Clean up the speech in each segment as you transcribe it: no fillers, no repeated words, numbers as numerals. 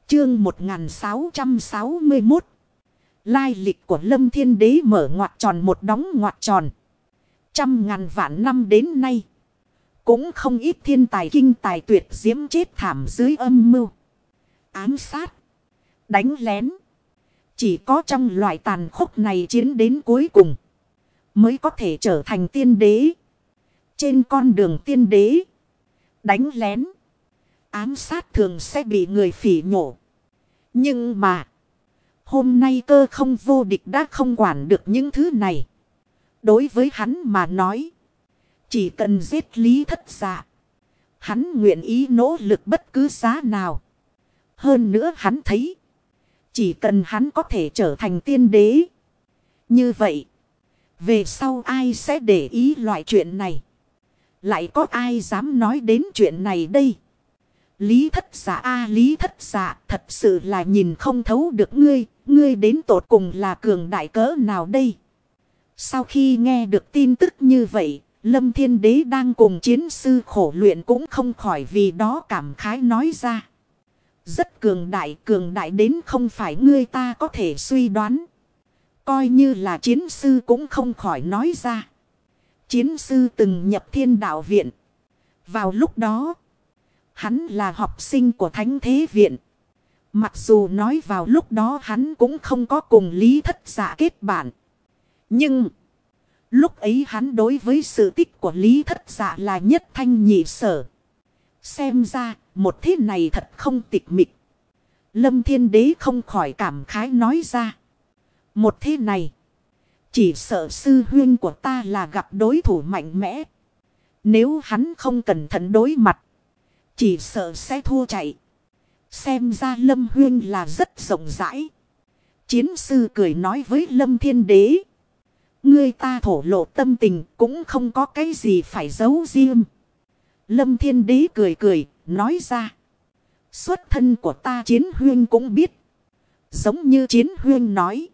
Chương 1661. Lai lịch của Lâm Thiên Đế mở ngoặc tròn một đóng ngoặc tròn. Trăm ngàn vạn năm đến nay. Cũng không ít thiên tài kinh tài tuyệt diễm chết thảm dưới âm mưu. Ám sát. Đánh lén. Chỉ có trong loại tàn khốc này chiến đến cuối cùng. Mới có thể trở thành tiên đế. Trên con đường tiên đế. Đánh lén. Ám sát thường sẽ bị người phỉ nhổ. Nhưng mà. Hôm nay cơ không vô địch đã không quản được những thứ này. Đối với hắn mà nói. Chỉ cần giết Lý Thất Dạ. Hắn nguyện ý nỗ lực bất cứ giá nào. Hơn nữa hắn thấy. Chỉ cần hắn có thể trở thành tiên đế. Như vậy. Về sau ai sẽ để ý loại chuyện này. Lại có ai dám nói đến chuyện này đây. Lý Thất Dạ Lý Thất Dạ thật sự là nhìn không thấu được ngươi. Ngươi đến tột cùng là cường đại cỡ nào đây. Sau khi nghe được tin tức như vậy. Lâm Thiên Đế đang cùng chiến sư khổ luyện cũng không khỏi vì đó cảm khái nói ra. Rất cường đại đến không phải ngươi ta có thể suy đoán. Coi như là chiến sư cũng không khỏi nói ra. Chiến sư từng nhập Thiên Đạo Viện. Vào lúc đó, hắn là học sinh của Thánh Thế Viện. Mặc dù nói vào lúc đó hắn cũng không có cùng Lý Thất Dạ kết bạn. Nhưng lúc ấy hắn đối với sự tích của Lý Thất Dạ là nhất thanh nhị sở. Xem ra một thế này thật không tịch mịch. Lâm Thiên Đế không khỏi cảm khái nói ra. Một thế này. Chỉ sợ sư huynh của ta là gặp đối thủ mạnh mẽ. Nếu hắn không cẩn thận đối mặt. Chỉ sợ sẽ thua chạy. Xem ra Lâm huynh là rất rộng rãi. Chiến sư cười nói với Lâm Thiên Đế. Ngươi ta thổ lộ tâm tình cũng không có cái gì phải giấu riêng. Lâm Thiên Đế cười nói ra. Xuất thân của ta Chiến huynh cũng biết. Giống như Chiến huynh nói.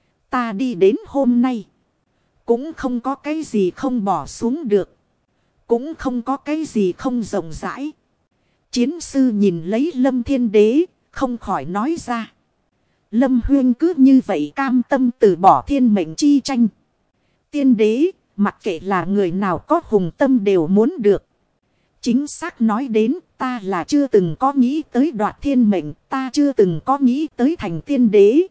Ta đi đến hôm nay. Cũng không có cái gì không bỏ xuống được. Cũng không có cái gì không rộng rãi. Chiến sư nhìn lấy Lâm Thiên Đế. Không khỏi nói ra. Lâm huynh cứ như vậy cam tâm từ bỏ thiên mệnh chi tranh. Tiên đế, mặc kệ là người nào có hùng tâm đều muốn được. Chính xác nói đến, ta là chưa từng có nghĩ tới đoạt thiên mệnh, ta chưa từng có nghĩ tới thành tiên đế.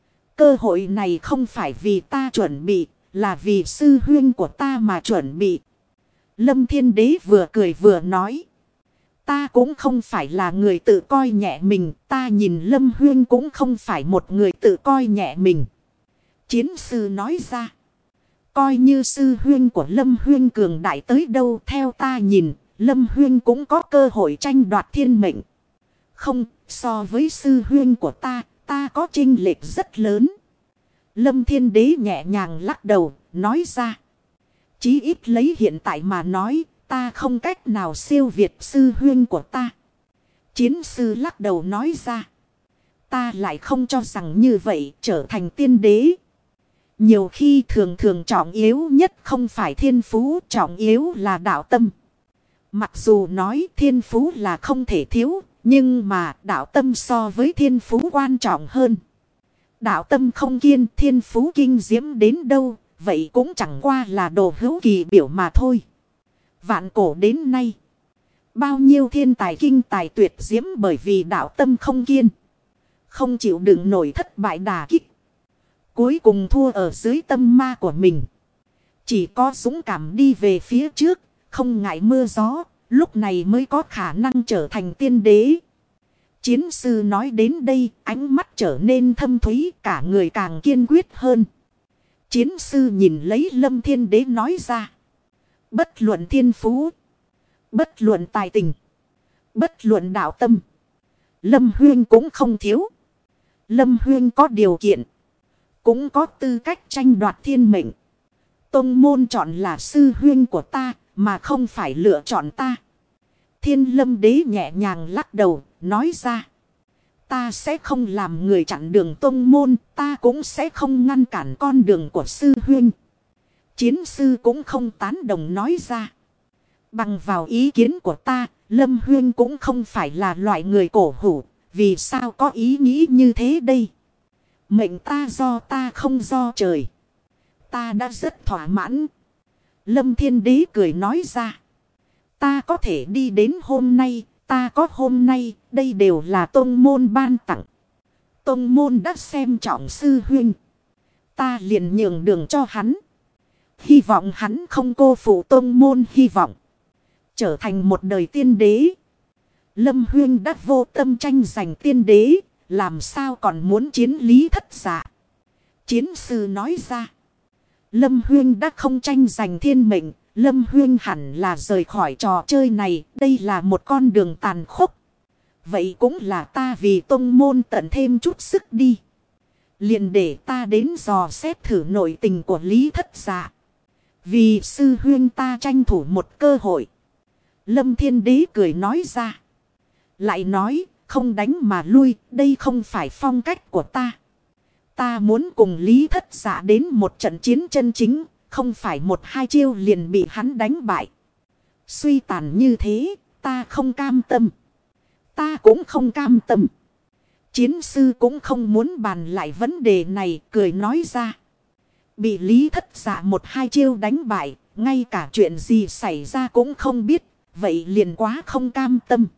Cơ hội này không phải vì ta chuẩn bị, là vì sư huynh của ta mà chuẩn bị. Lâm Thiên Đế vừa cười vừa nói. Ta cũng không phải là người tự coi nhẹ mình, ta nhìn Lâm huynh cũng không phải một người tự coi nhẹ mình. Chiến sư nói ra. Coi như sư huynh của Lâm huynh cường đại tới đâu theo ta nhìn, Lâm huynh cũng có cơ hội tranh đoạt thiên mệnh. Không, so với sư huynh của ta có chênh lệch rất lớn. Lâm Thiên Đế nhẹ nhàng lắc đầu, nói ra. Chí ít lấy hiện tại mà nói, ta không cách nào siêu việt sư huynh của ta. Chiến sư lắc đầu nói ra. Ta lại không cho rằng như vậy trở thành tiên đế. Nhiều khi thường trọng yếu nhất không phải thiên phú, trọng yếu là đạo tâm. Mặc dù nói thiên phú là không thể thiếu, nhưng mà đạo tâm so với thiên phú quan trọng hơn. Đạo tâm không kiên, thiên phú kinh diễm đến đâu, vậy cũng chẳng qua là đồ hữu kỳ biểu mà thôi. Vạn cổ đến nay, bao nhiêu thiên tài kinh tài tuyệt diễm bởi vì đạo tâm không kiên. Không chịu đựng nổi thất bại đả kích. Cuối cùng thua ở dưới tâm ma của mình. Chỉ có dũng cảm đi về phía trước, không ngại mưa gió, lúc này mới có khả năng trở thành tiên đế. Chiến sư nói đến đây, ánh mắt trở nên thâm thúy, cả người càng kiên quyết hơn. Chiến sư nhìn lấy Lâm Thiên Đế nói ra. Bất luận thiên phú, bất luận tài tình, bất luận đạo tâm. Lâm huynh cũng không thiếu. Lâm huynh có điều kiện. Cũng có tư cách tranh đoạt thiên mệnh. Tông môn chọn là sư huynh của ta, mà không phải lựa chọn ta. Thiên Lâm Đế nhẹ nhàng lắc đầu, nói ra. Ta sẽ không làm người chặn đường tông môn, ta cũng sẽ không ngăn cản con đường của sư huynh. Chiến sư cũng không tán đồng nói ra. Bằng vào ý kiến của ta, Lâm huynh cũng không phải là loại người cổ hủ, vì sao có ý nghĩ như thế đây? Mệnh ta do ta không do trời. Ta đã rất thỏa mãn. Lâm Thiên Đế cười nói ra. Ta có thể đi đến hôm nay, ta có hôm nay, đây đều là tông môn ban tặng. Tông môn đã xem trọng sư huynh. Ta liền nhường đường cho hắn. Hy vọng hắn không cô phụ tông môn hy vọng. Trở thành một đời tiên đế. Lâm huynh đã vô tâm tranh giành tiên đế. Làm sao còn muốn chiến Lý Thất Dạ? Chiến sư nói ra. Lâm huynh đã không tranh giành thiên mệnh. Lâm huynh hẳn là rời khỏi trò chơi này. Đây là một con đường tàn khốc. Vậy cũng là ta vì tông môn tận thêm chút sức đi. Liền để ta đến dò xét thử nội tình của Lý Thất Dạ. Vì sư huynh ta tranh thủ một cơ hội. Lâm Thiên Đế cười nói ra. Lại nói, không đánh mà lui, đây không phải phong cách của ta. Ta muốn cùng Lý Thất Dạ đến một trận chiến chân chính, không phải một hai chiêu liền bị hắn đánh bại. Suy tàn như thế, ta không cam tâm. Ta cũng không cam tâm. Chiến sư cũng không muốn bàn lại vấn đề này, cười nói ra. Bị Lý Thất Dạ một hai chiêu đánh bại, ngay cả chuyện gì xảy ra cũng không biết, vậy liền quá không cam tâm.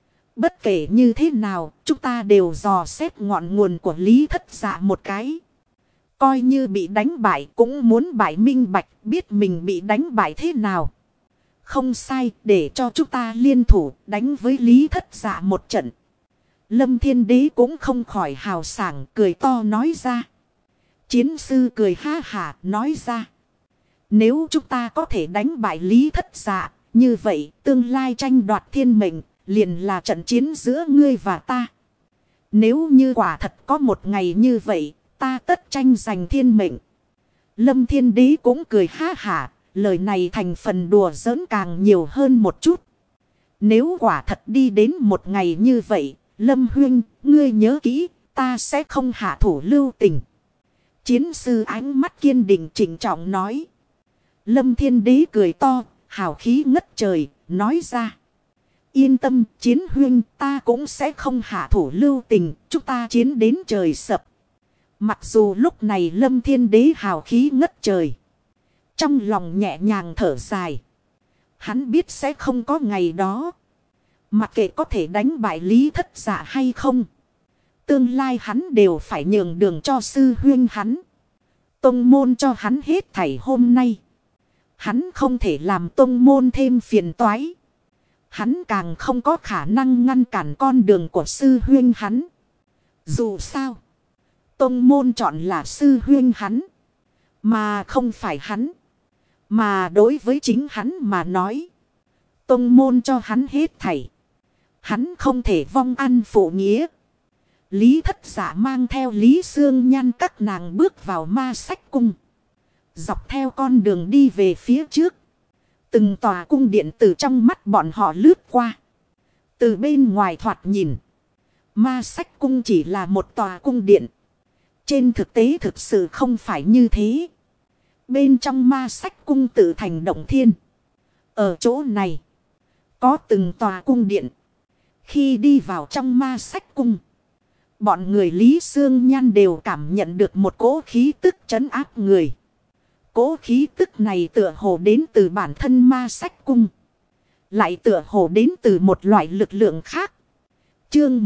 Bất kể như thế nào, chúng ta đều dò xét ngọn nguồn của Lý Thất Dạ một cái. Coi như bị đánh bại cũng muốn bại minh bạch, biết mình bị đánh bại thế nào. Không sai, để cho chúng ta liên thủ đánh với Lý Thất Dạ một trận. Lâm Thiên Đế cũng không khỏi hào sảng, cười to nói ra. Chiến sư cười ha hả nói ra. Nếu chúng ta có thể đánh bại Lý Thất Dạ, như vậy tương lai tranh đoạt thiên mệnh liền là trận chiến giữa ngươi và ta. Nếu như quả thật có một ngày như vậy, ta tất tranh giành thiên mệnh. Lâm Thiên Đế cũng cười ha hả, lời này thành phần đùa giỡn càng nhiều hơn một chút. Nếu quả thật đi đến một ngày như vậy, Lâm huynh, ngươi nhớ kỹ, ta sẽ không hạ thủ lưu tình. Chiến sư ánh mắt kiên định trịnh trọng nói. Lâm Thiên Đế cười to, hào khí ngất trời, nói ra. Yên tâm, chiến huynh, ta cũng sẽ không hạ thủ lưu tình, chúng ta chiến đến trời sập. Mặc dù lúc này Lâm Thiên Đế hào khí ngất trời. Trong lòng nhẹ nhàng thở dài. Hắn biết sẽ không có ngày đó. Mặc kệ có thể đánh bại Lý Thất Dạ hay không. Tương lai hắn đều phải nhường đường cho sư huynh hắn. Tông môn cho hắn hết thảy hôm nay. Hắn không thể làm tông môn thêm phiền toái. Hắn càng không có khả năng ngăn cản con đường của sư huynh hắn. Dù sao, tông môn chọn là sư huynh hắn, mà không phải hắn. Mà đối với chính hắn mà nói, tông môn cho hắn hết thảy. Hắn không thể vong ăn phụ nghĩa. Lý Thất Dạ mang theo Lý Xương Nhan các nàng bước vào Ma Sách Cung. Dọc theo con đường đi về phía trước. Từng tòa cung điện từ trong mắt bọn họ lướt qua. Từ bên ngoài thoạt nhìn, Ma Sách Cung chỉ là một tòa cung điện. Trên thực tế thực sự không phải như thế. Bên trong Ma Sách Cung tự thành động thiên. Ở chỗ này, có từng tòa cung điện. Khi đi vào trong Ma Sách Cung, bọn người Lý Xương Nhan đều cảm nhận được một cỗ khí tức trấn áp người. Cỗ khí tức này tựa hồ đến từ bản thân Ma Sách Cung. Lại tựa hồ đến từ một loại lực lượng khác. Chương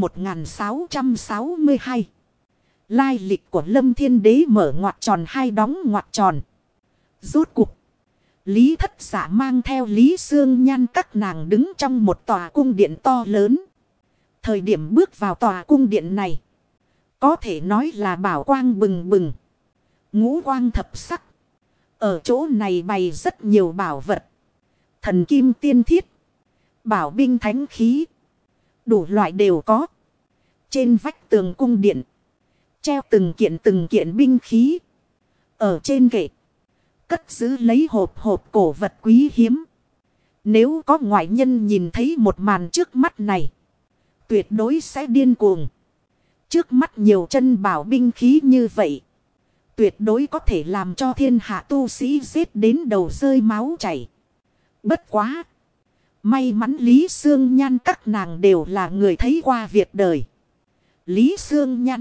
1662. Lai lịch của Lâm Thiên Đế mở ngoặc tròn hai đóng ngoặc tròn. Rốt cuộc, Lý Thất Dạ mang theo Lý Xương Nhan các nàng đứng trong một tòa cung điện to lớn. Thời điểm bước vào tòa cung điện này, có thể nói là bảo quang bừng bừng, ngũ quang thập sắc. Ở chỗ này bày rất nhiều bảo vật, thần kim tiên thiết, bảo binh thánh khí, đủ loại đều có. Trên vách tường cung điện, treo từng kiện binh khí. Ở trên kệ, cất giữ lấy hộp cổ vật quý hiếm. Nếu có ngoại nhân nhìn thấy một màn trước mắt này, tuyệt đối sẽ điên cuồng. Trước mắt nhiều chân bảo binh khí như vậy, tuyệt đối có thể làm cho thiên hạ tu sĩ giết đến đầu rơi máu chảy. Bất quá, may mắn Lý Xương Nhan các nàng đều là người thấy qua việc đời. Lý Xương Nhăn.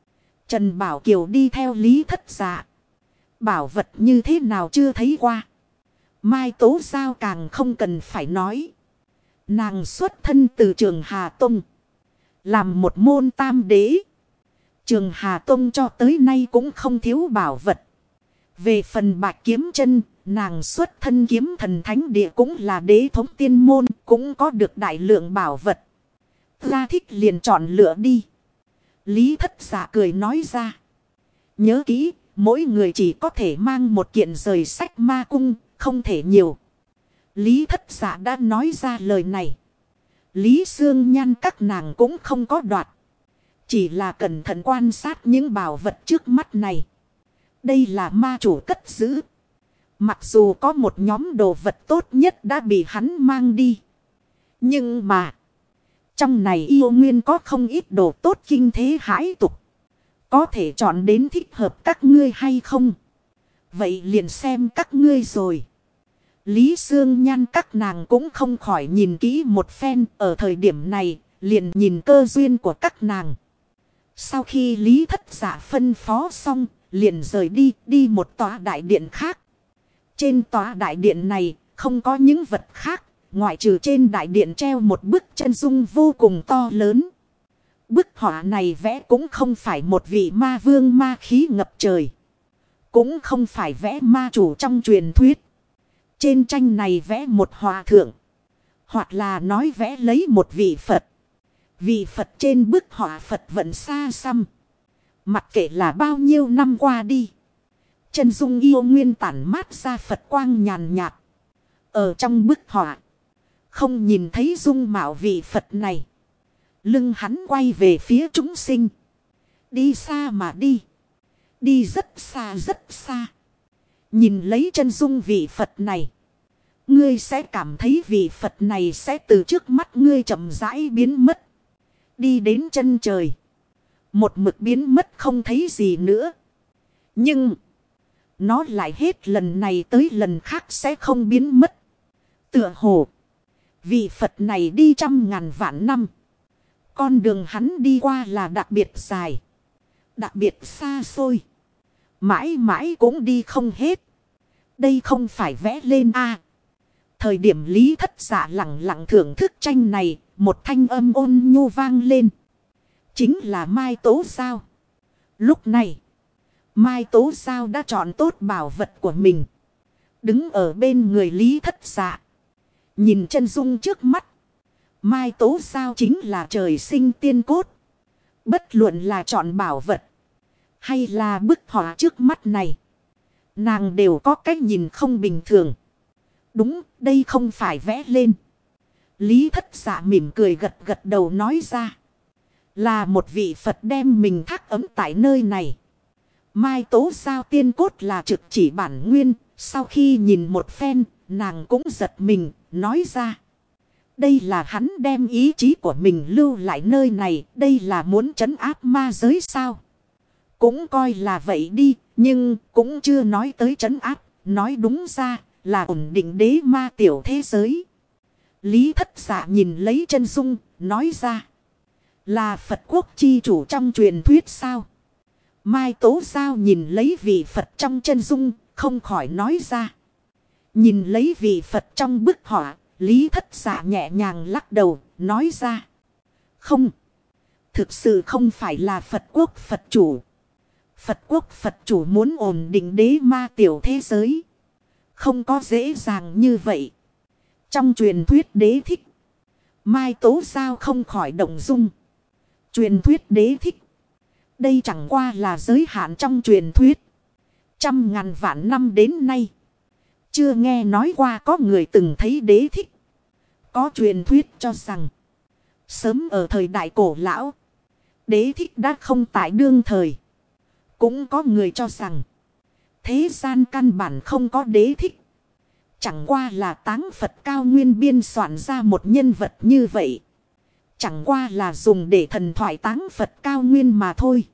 Trần Bảo Kiều đi theo Lý Thất Dạ. Bảo vật như thế nào chưa thấy qua. Mai Tố Giao càng không cần phải nói. Nàng xuất thân từ Trường Hà Tông. Làm một môn tam đế. Trường Hà Tông cho tới nay cũng không thiếu bảo vật. Về phần Bạch Kiếm Chân, nàng xuất thân kiếm thần thánh địa cũng là đế thống tiên môn, cũng có được đại lượng bảo vật. Ra thích liền chọn lựa đi. Lý Thất Dạ cười nói ra. Nhớ kỹ, mỗi người chỉ có thể mang một kiện rời sách ma cung, không thể nhiều. Lý Thất Dạ đã nói ra lời này. Lý Xương Nhan các nàng cũng không có đoạt. Chỉ là cẩn thận quan sát những bảo vật trước mắt này. Đây là ma chủ cất giữ. Mặc dù có một nhóm đồ vật tốt nhất đã bị hắn mang đi. Nhưng mà. Trong này yêu nguyên có không ít đồ tốt kinh thế hãi tục. Có thể chọn đến thích hợp các ngươi hay không? Vậy liền xem các ngươi rồi. Lý Xương Nhan các nàng cũng không khỏi nhìn kỹ một phen. Ở thời điểm này liền nhìn cơ duyên của các nàng. Sau khi Lý Thất Dạ phân phó xong, liền rời đi một tòa đại điện khác. Trên tòa đại điện này không có những vật khác, ngoại trừ trên đại điện treo một bức chân dung vô cùng to lớn. Bức họa này vẽ cũng không phải một vị ma vương ma khí ngập trời. Cũng không phải vẽ ma chủ trong truyền thuyết. Trên tranh này vẽ một hòa thượng. Hoặc là nói vẽ lấy một vị Phật. Vị Phật trên bức họa Phật vẫn xa xăm. Mặc kệ là bao nhiêu năm qua đi. Chân dung yêu nguyên tản mát ra Phật quang nhàn nhạt. Ở trong bức họa. Không nhìn thấy dung mạo vị Phật này. Lưng hắn quay về phía chúng sinh. Đi xa mà đi. Đi rất xa rất xa. Nhìn lấy chân dung vị Phật này. Ngươi sẽ cảm thấy vị Phật này sẽ từ trước mắt ngươi chậm rãi biến mất. Đi đến chân trời. Một mực biến mất không thấy gì nữa. Nhưng. Nó lại hết lần này tới lần khác sẽ không biến mất. Tựa hồ. Vị Phật này đi trăm ngàn vạn năm. Con đường hắn đi qua là đặc biệt dài. Đặc biệt xa xôi. Mãi mãi cũng đi không hết. Đây không phải vẽ lên a. Thời điểm Lý Thất Dạ lặng lặng thưởng thức tranh này. Một thanh âm ôn nhu vang lên. Chính là Mai Tố Giao. Lúc này. Mai Tố Giao đã chọn tốt bảo vật của mình. Đứng ở bên người Lý Thất Dạ. Nhìn chân dung trước mắt. Mai Tố Giao chính là trời sinh tiên cốt. Bất luận là chọn bảo vật. Hay là bức họa trước mắt này. Nàng đều có cách nhìn không bình thường. Đúng, đây không phải vẽ lên. Lý Thất Dạ mỉm cười gật gật đầu nói ra. Là một vị Phật đem mình thác ấm tại nơi này. Mai Tố Giao tiên cốt là trực chỉ bản nguyên. Sau khi nhìn một phen, nàng cũng giật mình, nói ra. Đây là hắn đem ý chí của mình lưu lại nơi này. Đây là muốn trấn áp ma giới sao? Cũng coi là vậy đi. Nhưng cũng chưa nói tới trấn áp. Nói đúng ra là ổn định đế ma tiểu thế giới. Lý Thất Dạ nhìn lấy chân dung, nói ra. Là Phật quốc chi chủ trong truyền thuyết sao? Mai Tố Giao nhìn lấy vị Phật trong chân dung, không khỏi nói ra. Nhìn lấy vị Phật trong bức họa, Lý Thất Dạ nhẹ nhàng lắc đầu, nói ra. Không, thực sự không phải là Phật quốc Phật chủ. Phật quốc Phật chủ muốn ổn định đế ma tiểu thế giới. Không có dễ dàng như vậy. Trong truyền thuyết đế thích. Mai Tố Giao không khỏi động dung. Truyền thuyết đế thích. Đây chẳng qua là giới hạn trong truyền thuyết. Trăm ngàn vạn năm đến nay. Chưa nghe nói qua có người từng thấy đế thích. Có truyền thuyết cho rằng. Sớm ở thời đại cổ lão. Đế thích đã không tại đương thời. Cũng có người cho rằng. Thế gian căn bản không có đế thích. Chẳng qua là Táng Phật cao nguyên biên soạn ra một nhân vật như vậy. Chẳng qua là dùng để thần thoại Táng Phật cao nguyên mà thôi.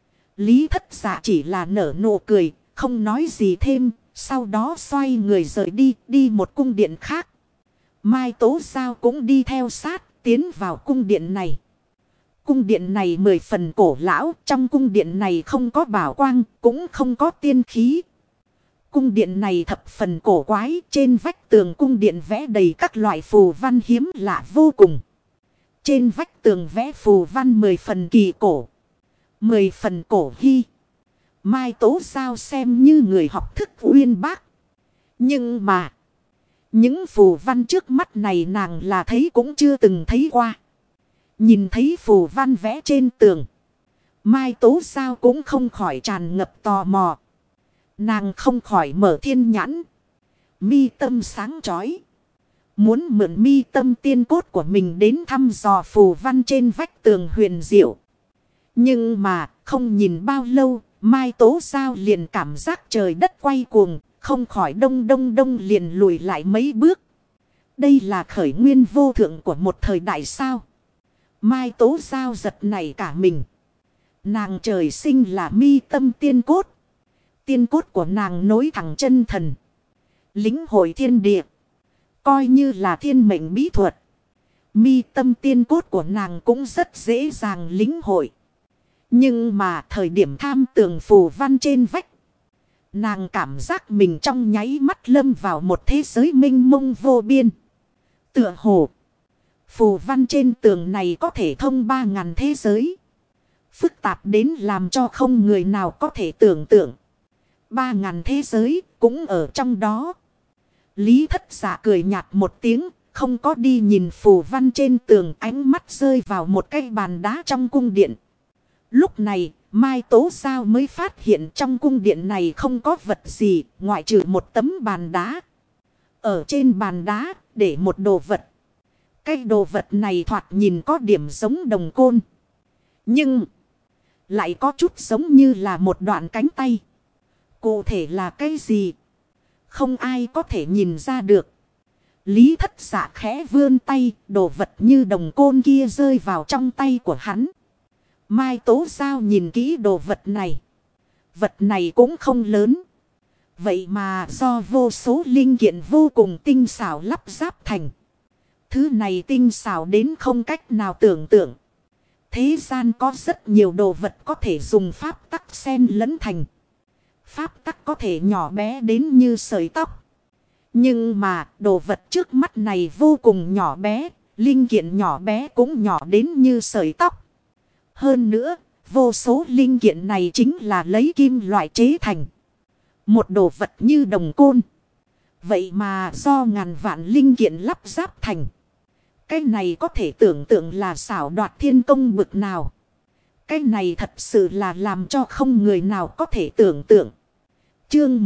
Lý Thất Dạ chỉ là nở nụ cười, không nói gì thêm. Sau đó xoay người rời đi một cung điện khác. Mai Tố Giao cũng đi theo sát, tiến vào cung điện này. cung điện này 10 phần cổ lão, trong cung điện này không có bảo quang, cũng không có tiên khí. Cung điện này thập phần cổ quái, trên vách tường cung điện vẽ đầy các loại phù văn hiếm lạ vô cùng. Trên vách tường vẽ phù văn 10 phần kỳ cổ, 10 phần cổ hy. Mai Tố Giao xem như người học thức uyên bác. Nhưng mà, những phù văn trước mắt này nàng là thấy cũng chưa từng thấy qua. Nhìn thấy phù văn vẽ trên tường, Mai Tố Giao cũng không khỏi tràn ngập tò mò. Nàng không khỏi mở thiên nhãn, mi tâm sáng chói. Muốn mượn mi tâm tiên cốt của mình đến thăm dò phù văn trên vách tường huyền diệu. Nhưng mà không nhìn bao lâu, Mai Tố Giao liền cảm giác trời đất quay cuồng, không khỏi đông đông đông liền lùi lại mấy bước. Đây là khởi nguyên vô thượng của một thời đại sao? Mai Tố Giao giật nảy cả mình. Nàng trời sinh là mi tâm tiên cốt. Tiên cốt của nàng nối thẳng chân thần, lĩnh hội thiên địa, coi như là thiên mệnh bí thuật. Mi tâm tiên cốt của nàng cũng rất dễ dàng lĩnh hội. Nhưng mà thời điểm tham tưởng phù văn trên vách, nàng cảm giác mình trong nháy mắt lâm vào một thế giới mênh mông vô biên. Tựa hồ, phù văn trên tường này có thể thông 3000 thế giới. Phức tạp đến làm cho không người nào có thể tưởng tượng. 3000 thế giới cũng ở trong đó. Lý Thất Dạ cười nhạt một tiếng, không có đi nhìn phù văn trên tường, ánh mắt rơi vào một cái bàn đá trong cung điện. Lúc này, Mai Tố Giao mới phát hiện trong cung điện này không có vật gì, ngoại trừ một tấm bàn đá. Ở trên bàn đá, để một đồ vật. Cái đồ vật này thoạt nhìn có điểm giống đồng côn. Nhưng, lại có chút giống như là một đoạn cánh tay. Cụ thể là cái gì? Không ai có thể nhìn ra được. Lý Thất Dạ khẽ vươn tay, đồ vật như đồng côn kia rơi vào trong tay của hắn. Mai Tố Giao nhìn kỹ đồ vật này. Vật này cũng không lớn. Vậy mà do vô số linh kiện vô cùng tinh xảo lắp ráp thành. Thứ này tinh xảo đến không cách nào tưởng tượng. Thế gian có rất nhiều đồ vật có thể dùng pháp tắc xen lẫn thành. Pháp tắc có thể nhỏ bé đến như sợi tóc. Nhưng mà đồ vật trước mắt này vô cùng nhỏ bé. Linh kiện nhỏ bé cũng nhỏ đến như sợi tóc. Hơn nữa, vô số linh kiện này chính là lấy kim loại chế thành. Một đồ vật như đồng côn. Vậy mà do ngàn vạn linh kiện lắp ráp thành. Cái này có thể tưởng tượng là xảo đoạt thiên công bực nào. Cái này thật sự là làm cho không người nào có thể tưởng tượng. Chương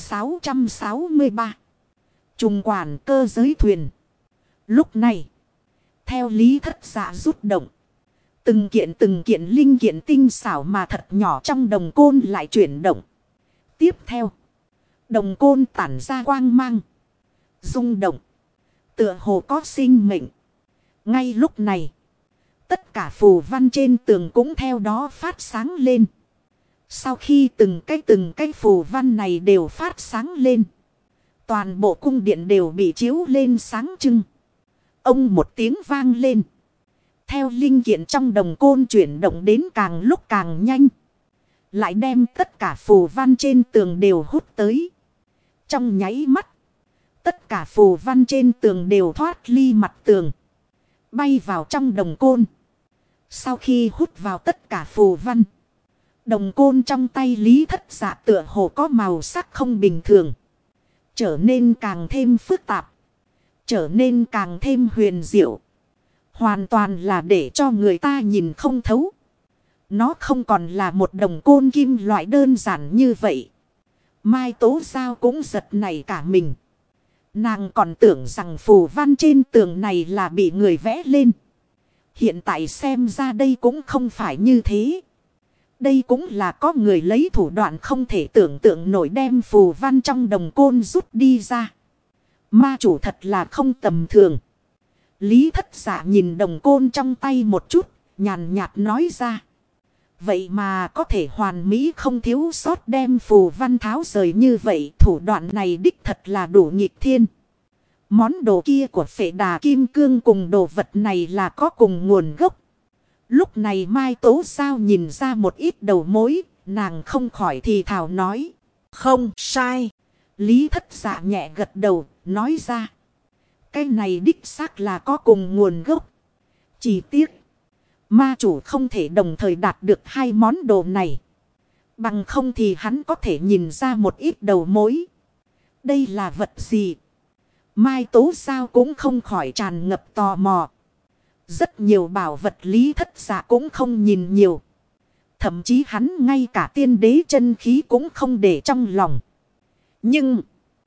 1663. Trùng quản cơ giới thuyền. Lúc này, theo Lý Thất Dạ rút động, từng kiện linh kiện tinh xảo mà thật nhỏ trong đồng côn lại chuyển động. Tiếp theo, đồng côn tản ra quang mang, rung động, tựa hồ có sinh mệnh. Ngay lúc này, tất cả phù văn trên tường cũng theo đó phát sáng lên. Sau khi từng cái phù văn này đều phát sáng lên, toàn bộ cung điện đều bị chiếu lên sáng trưng. Ông một tiếng vang lên. Theo linh kiện trong đồng côn chuyển động đến càng lúc càng nhanh, lại đem tất cả phù văn trên tường đều hút tới. Trong nháy mắt, tất cả phù văn trên tường đều thoát ly mặt tường, bay vào trong đồng côn. Sau khi hút vào tất cả phù văn, đồng côn trong tay Lý Thất Dạ tựa hồ có màu sắc không bình thường, trở nên càng thêm phức tạp, trở nên càng thêm huyền diệu. Hoàn toàn là để cho người ta nhìn không thấu. Nó không còn là một đồng côn kim loại đơn giản như vậy. Mai Tố Giao cũng giật nảy cả mình. Nàng còn tưởng rằng phù văn trên tường này là bị người vẽ lên. Hiện tại xem ra đây cũng không phải như thế. Đây cũng là có người lấy thủ đoạn không thể tưởng tượng nổi đem phù văn trong đồng côn rút đi ra. Ma chủ thật là không tầm thường. Lý Thất Dạ nhìn đồng côn trong tay một chút, nhàn nhạt nói ra. Vậy mà có thể hoàn mỹ không thiếu sót đem phù văn tháo rời như vậy, thủ đoạn này đích thật là đủ nghịch thiên. Món đồ kia của Phệ Đà Kim Cương cùng đồ vật này là có cùng nguồn gốc. Lúc này Mai Tố Giao nhìn ra một ít đầu mối, nàng không khỏi thì thào nói. Không sai. Lý Thất Dạ nhẹ gật đầu, nói ra. Cái này đích xác là có cùng nguồn gốc. Chỉ tiếc, ma chủ không thể đồng thời đạt được hai món đồ này. Bằng không thì hắn có thể nhìn ra một ít đầu mối. Đây là vật gì? Mai Tố Giao cũng không khỏi tràn ngập tò mò. Rất nhiều bảo vật Lý Thất Dạ cũng không nhìn nhiều. Thậm chí hắn ngay cả tiên đế chân khí cũng không để trong lòng. Nhưng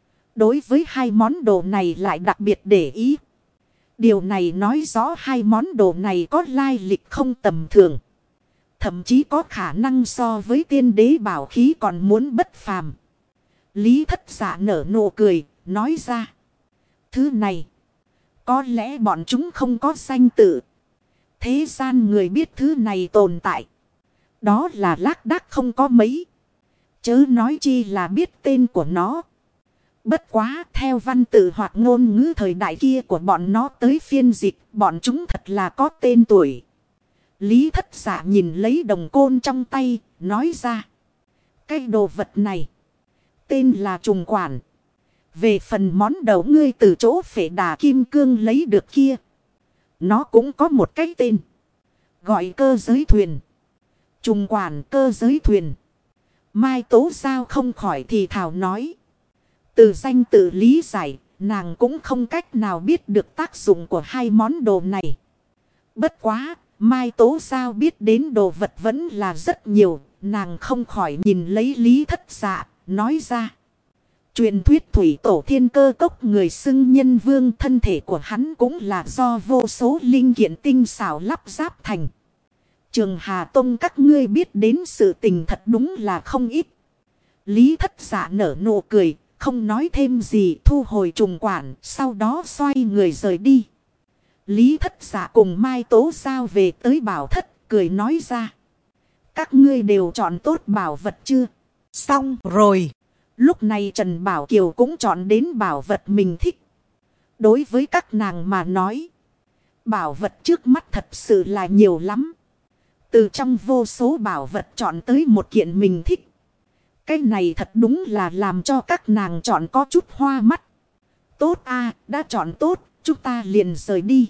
đối với hai món đồ này lại đặc biệt để ý. Điều này nói rõ hai món đồ này có lai lịch không tầm thường. Thậm chí có khả năng so với tiên đế bảo khí còn muốn bất phàm. Lý Thất Dạ nở nụ cười, nói ra. Thứ này, có lẽ bọn chúng không có danh tự. Thế gian người biết thứ này tồn tại. Đó là lác đác không có mấy. Chớ nói chi là biết tên của nó. Bất quá theo văn tự hoặc ngôn ngữ thời đại kia của bọn nó tới phiên dịch. Bọn chúng thật là có tên tuổi. Lý Thất Dạ nhìn lấy đồng côn trong tay, nói ra. Cái đồ vật này, tên là trùng quản. Về phần món đầu ngươi từ chỗ Phệ Đà Kim Cương lấy được kia, nó cũng có một cái tên, gọi cơ giới thuyền. Trùng quản cơ giới thuyền. Mai Tố Giao không khỏi thì thào nói. Từ danh tự lý giải, nàng cũng không cách nào biết được tác dụng của hai món đồ này. Bất quá, Mai Tố Giao biết đến đồ vật vẫn là rất nhiều. Nàng không khỏi nhìn lấy Lý Thất Dạ, nói ra. Truyền thuyết thủy tổ thiên cơ cốc người xưng nhân vương, thân thể của hắn cũng là do vô số linh kiện tinh xảo lắp ráp thành. Trường Hà Tông các ngươi biết đến sự tình thật đúng là không ít. Lý Thất Dạ nở nụ cười, không nói thêm gì, thu hồi trùng quản, sau đó xoay người rời đi. Lý Thất Dạ cùng Mai Tố Giao về tới bảo thất, cười nói ra. Các ngươi đều chọn tốt bảo vật chưa? Xong rồi. Lúc này Trần Bảo Kiều cũng chọn đến bảo vật mình thích. Đối với các nàng mà nói, bảo vật trước mắt thật sự là nhiều lắm. Từ trong vô số bảo vật chọn tới một kiện mình thích. Cái này thật đúng là làm cho các nàng chọn có chút hoa mắt. Tốt a, đã chọn tốt, chúng ta liền rời đi.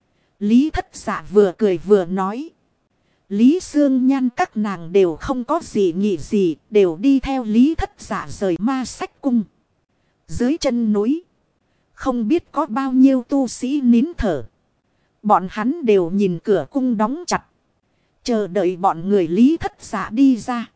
Lý Thất Dạ vừa cười vừa nói. Lý Sương Nhan các nàng đều không có gì nghĩ gì, đều đi theo Lý Thất Dạ rời Ma Sách Cung. Dưới chân núi, không biết có bao nhiêu tu sĩ nín thở. Bọn hắn đều nhìn cửa cung đóng chặt, chờ đợi bọn người Lý Thất Dạ đi ra.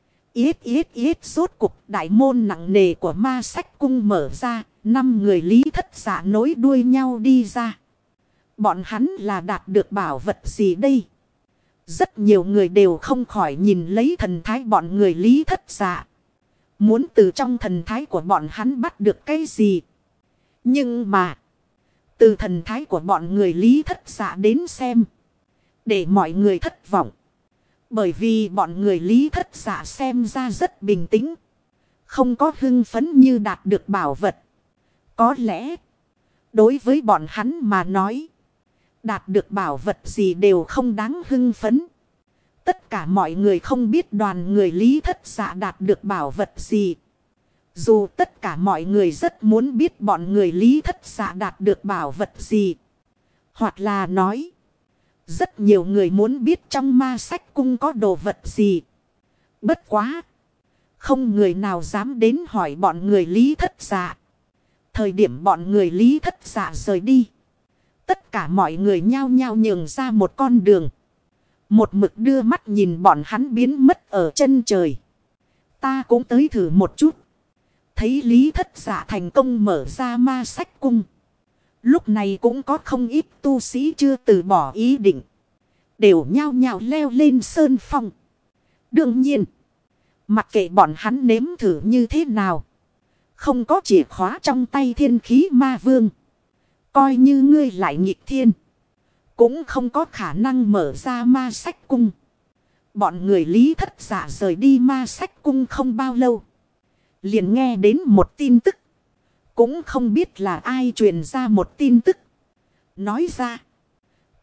Ít rốt cục đại môn nặng nề của Ma Sách Cung mở ra, 5 người Lý Thất Dạ nối đuôi nhau đi ra. Bọn hắn là đạt được bảo vật gì đây? Rất nhiều người đều không khỏi nhìn lấy thần thái bọn người Lý Thất Dạ. Muốn từ trong thần thái của bọn hắn bắt được cái gì? Nhưng mà, từ thần thái của bọn người Lý Thất Dạ đến xem, để mọi người thất vọng. Bởi vì bọn người Lý Thất Dạ xem ra rất bình tĩnh, không có hưng phấn như đạt được bảo vật. Có lẽ, đối với bọn hắn mà nói, đạt được bảo vật gì đều không đáng hưng phấn. Tất cả mọi người không biết đoàn người Lý Thất Dạ đạt được bảo vật gì. Dù tất cả mọi người rất muốn biết bọn người Lý Thất Dạ đạt được bảo vật gì. Hoặc là nói, rất nhiều người muốn biết trong Ma Sách Cung có đồ vật gì. Bất quá, không người nào dám đến hỏi bọn người Lý Thất Dạ. Thời điểm bọn người Lý Thất Dạ rời đi, tất cả mọi người nhao nhao nhường ra một con đường. Một mực đưa mắt nhìn bọn hắn biến mất ở chân trời. Ta cũng tới thử một chút. Thấy Lý Thất Dạ thành công mở ra Ma Sách Cung. Lúc này cũng có không ít tu sĩ chưa từ bỏ ý định. Đều nhao nhao leo lên sơn phong. Đương nhiên, mặc kệ bọn hắn nếm thử như thế nào, không có chìa khóa trong tay Thiên Khí Ma Vương, coi như ngươi lại nghịch thiên, cũng không có khả năng mở ra Ma Sách Cung. Bọn người Lý Thất Dạ rời đi Ma Sách Cung không bao lâu, liền nghe đến một tin tức. Cũng không biết là ai truyền ra một tin tức. Nói ra,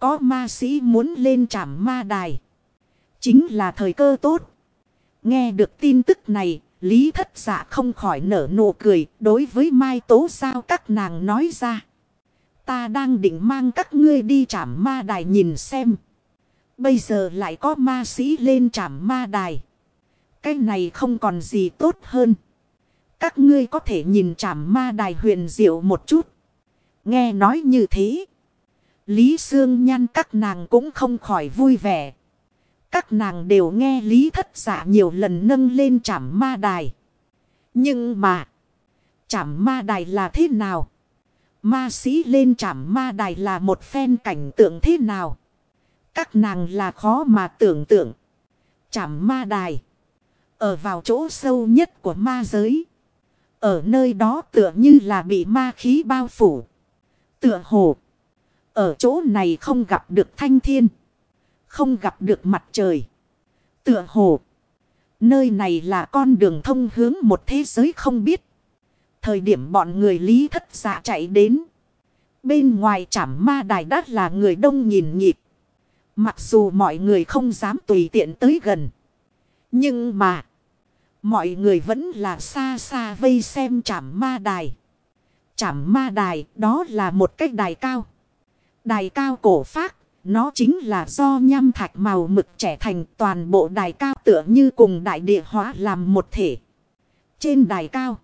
Có ma sĩ muốn lên trảm ma đài. Chính là thời cơ tốt. Nghe được tin tức này, Lý Thất Dạ không khỏi nở nụ cười, đối với Mai Tố Giao các nàng nói ra. Ta đang định mang các ngươi đi trảm ma đài nhìn xem. Bây giờ lại có ma sĩ lên trảm ma đài. Cái này không còn gì tốt hơn. Các ngươi có thể nhìn trảm ma đài huyền diệu một chút. Nghe nói như thế, Lý Sương Nhan các nàng cũng không khỏi vui vẻ. Các nàng đều nghe Lý Thất Dạ nhiều lần nâng lên trảm ma đài. Nhưng mà, trảm ma đài là thế nào? Ma sĩ lên trảm ma đài là một phen cảnh tượng thế nào? Các nàng là khó mà tưởng tượng. Trảm ma đài ở vào chỗ sâu nhất của ma giới. Ở nơi đó tựa như là bị ma khí bao phủ. Tựa hồ ở chỗ này không gặp được thanh thiên, không gặp được mặt trời. Tựa hồ nơi này là con đường thông hướng một thế giới không biết. Thời điểm bọn người Lý Thất Dạ chạy đến, bên ngoài trảm ma đài đã là người đông nghìn nghịt. Mặc dù mọi người không dám tùy tiện tới gần, nhưng mà mọi người vẫn là xa xa vây xem trảm ma đài. Trảm ma đài đó là một cái đài cao. Đài cao cổ phác, nó chính là do nham thạch màu mực trẻ thành. Toàn bộ đài cao tựa như cùng đại địa hóa làm một thể. Trên đài cao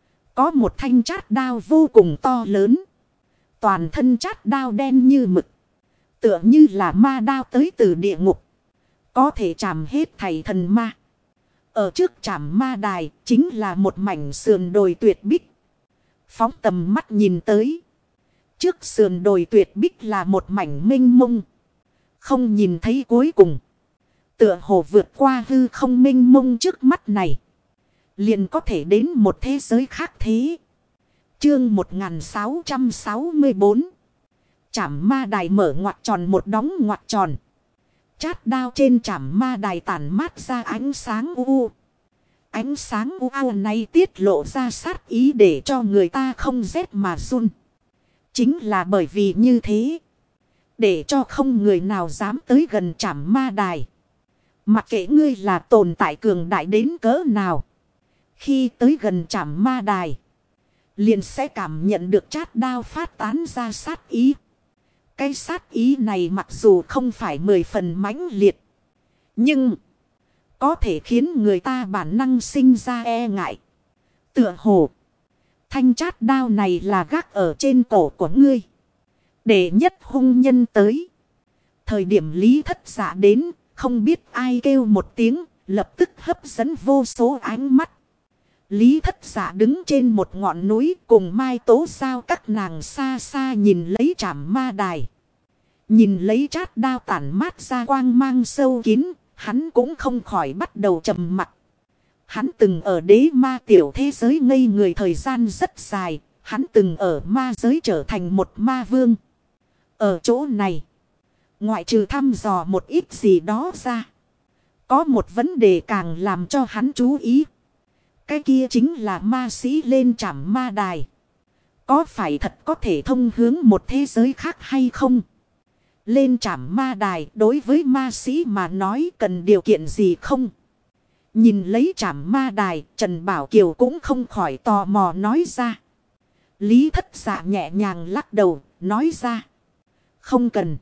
có một thanh chát đao vô cùng to lớn. Toàn thân chát đao đen như mực, tựa như là ma đao tới từ địa ngục, có thể chạm hết thảy thần ma. Ở trước trảm ma đài chính là một mảnh sườn đồi tuyệt bích. Phóng tầm mắt nhìn tới, trước sườn đồi tuyệt bích là một mảnh mênh mông, không nhìn thấy cuối cùng. Tựa hồ vượt qua hư không mênh mông trước mắt này, liền có thể đến một thế giới khác thế. Chương 1664. Trảm ma đài mở ngoặc tròn một đóng ngoặc tròn. Chát đao trên trảm ma đài tản mát ra ánh sáng u. Ánh sáng u này tiết lộ ra sát ý để cho người ta không rét mà run. Chính là bởi vì như thế, để cho không người nào dám tới gần trảm ma đài. Mặc kệ ngươi là tồn tại cường đại đến cỡ nào, khi tới gần trảm ma đài, liền sẽ cảm nhận được chát đao phát tán ra sát ý. Cái sát ý này mặc dù không phải 10 phần mãnh liệt, nhưng có thể khiến người ta bản năng sinh ra e ngại. Tựa hồ thanh chát đao này là gác ở trên cổ của ngươi, để nhất hung nhân tới. Thời điểm Lý Thất Dạ đến, không biết ai kêu một tiếng, lập tức hấp dẫn vô số ánh mắt. Lý Thất Dạ đứng trên một ngọn núi cùng Mai Tố Giao các nàng xa xa nhìn lấy trảm ma đài. Nhìn lấy chát đao tản mát ra quang mang sâu kín, hắn cũng không khỏi bắt đầu trầm mặc. Hắn từng ở đế ma tiểu thế giới ngây người thời gian rất dài, hắn từng ở ma giới trở thành một ma vương. Ở chỗ này, ngoại trừ thăm dò một ít gì đó ra, có một vấn đề càng làm cho hắn chú ý. Cái kia chính là ma sĩ lên trảm ma đài, có phải thật có thể thông hướng một thế giới khác hay không? Lên trảm ma đài đối với ma sĩ mà nói cần điều kiện gì không? Nhìn lấy trảm ma đài, Trần Bảo Kiều cũng không khỏi tò mò nói ra. Lý Thất Dạ nhẹ nhàng lắc đầu, nói ra. Không cần.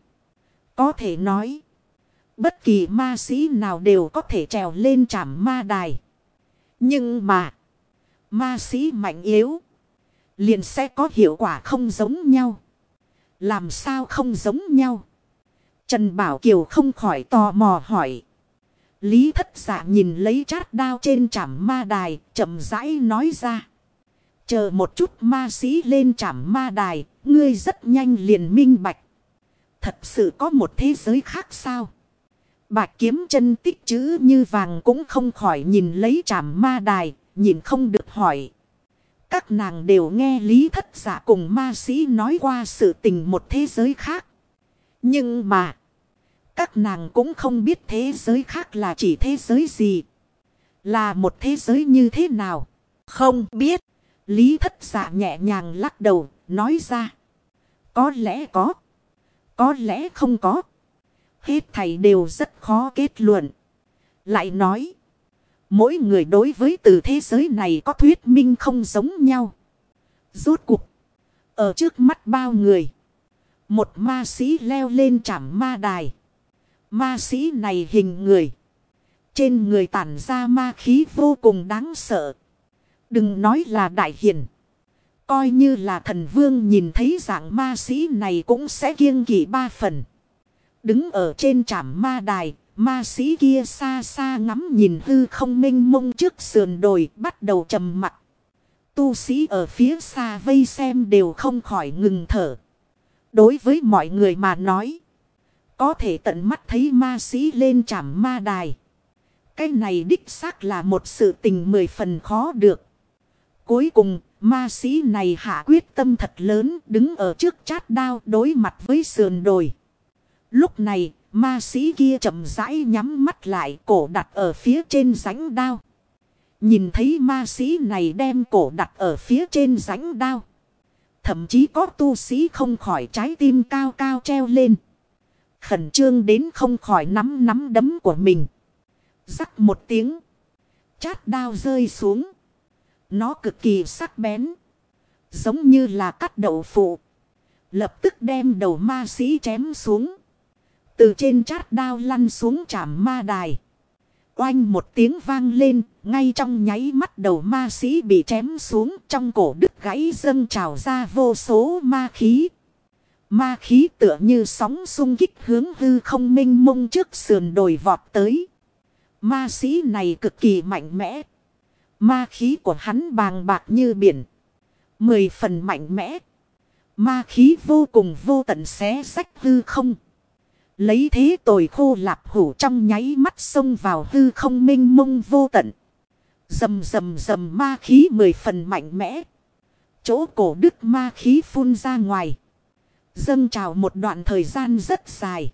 Có thể nói, bất kỳ ma sĩ nào đều có thể trèo lên trảm ma đài. Nhưng mà, ma sĩ mạnh yếu liền sẽ có hiệu quả không giống nhau. Làm sao không giống nhau? Trần Bảo Kiều không khỏi tò mò hỏi. Lý Thất Dạ nhìn lấy chát đao trên trảm ma đài, chậm rãi nói ra. Chờ một chút, ma sĩ lên trảm ma đài, ngươi rất nhanh liền minh bạch. Thật sự có một thế giới khác sao? Bạch Kiếm Chân tích chữ như vàng cũng không khỏi nhìn lấy trảm ma đài, nhìn không được hỏi. Các nàng đều nghe Lý Thất Dạ cùng ma sĩ nói qua sự tình một thế giới khác. Nhưng mà, các nàng cũng không biết thế giới khác là chỉ thế giới gì. Là một thế giới như thế nào? Không biết. Lý Thất Dạ nhẹ nhàng lắc đầu, nói ra. Có lẽ có. Có lẽ không có. Hết thảy đều rất khó kết luận. Lại nói. Mỗi người đối với từ thế giới này có thuyết minh không giống nhau. Rốt cuộc. Ở trước mắt bao người. Một ma sĩ leo lên trảm ma đài. Ma sĩ này hình người. Trên người tản ra ma khí vô cùng đáng sợ. Đừng nói là đại hiền. Coi như là thần vương nhìn thấy dạng ma sĩ này cũng sẽ kiêng kỵ 3 phần. Đứng ở trên trảm ma đài. Ma sĩ kia xa xa ngắm nhìn hư không mênh mông trước sườn đồi bắt đầu trầm mặc. Tu sĩ ở phía xa vây xem đều không khỏi ngừng thở. Đối với mọi người mà nói. Có thể tận mắt thấy ma sĩ lên trảm ma đài. Cái này đích xác là một sự tình 10 phần khó được. Cuối cùng, ma sĩ này hạ quyết tâm thật lớn đứng ở trước chát đao đối mặt với sườn đồi. Lúc này, ma sĩ kia chậm rãi nhắm mắt lại cổ đặt ở phía trên rãnh đao. Nhìn thấy ma sĩ này đem cổ đặt ở phía trên rãnh đao. Thậm chí có tu sĩ không khỏi trái tim cao cao treo lên. Khẩn trương đến không khỏi nắm đấm của mình. Rắc một tiếng. Chát đao rơi xuống. Nó cực kỳ sắc bén. Giống như là cắt đậu phụ. Lập tức đem đầu ma sĩ chém xuống. Từ trên chát đao lăn xuống trảm ma đài. Oanh một tiếng vang lên. Ngay trong nháy mắt đầu ma sĩ bị chém xuống. Trong cổ đứt gãy dâng trào ra vô số ma khí. Ma khí tựa như sóng xung kích hướng hư không mênh mông trước sườn đồi vọt tới. Ma sĩ này cực kỳ mạnh mẽ. Ma khí của hắn bàng bạc như biển. 10 phần mạnh mẽ. Ma khí vô cùng vô tận xé rách hư không. Lấy thế tồi khô lạp hủ trong nháy mắt xông vào hư không mênh mông vô tận. Rầm rầm rầm ma khí 10 phần mạnh mẽ. Chỗ cổ đứt ma khí phun ra ngoài. Dâng trào một đoạn thời gian rất dài.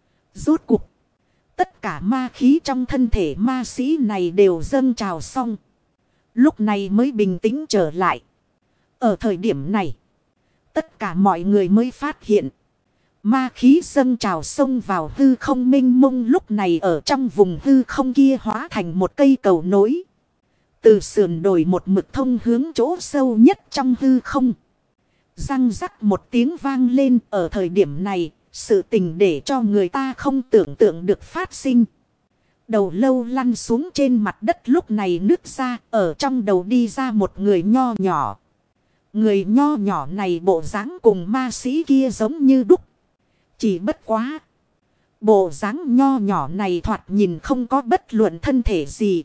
Rốt cuộc. Tất cả ma khí trong thân thể ma sĩ này đều dâng trào xong. Lúc này mới bình tĩnh trở lại. Ở thời điểm này. Tất cả mọi người mới phát hiện. Ma khí dâng trào xông vào hư không mênh mông lúc này ở trong vùng hư không kia hóa thành một cây cầu nối. Từ sườn đồi một mực thông hướng chỗ sâu nhất trong hư không. Răng rắc một tiếng vang lên ở thời điểm này. Sự tình để cho người ta không tưởng tượng được phát sinh. Đầu lâu lăn xuống trên mặt đất lúc này nứt ra. Ở trong đầu đi ra một người nho nhỏ. Người nho nhỏ này bộ dáng cùng ma sĩ kia giống như đúc. Chỉ bất quá. Bộ dáng nho nhỏ này thoạt nhìn không có bất luận thân thể gì.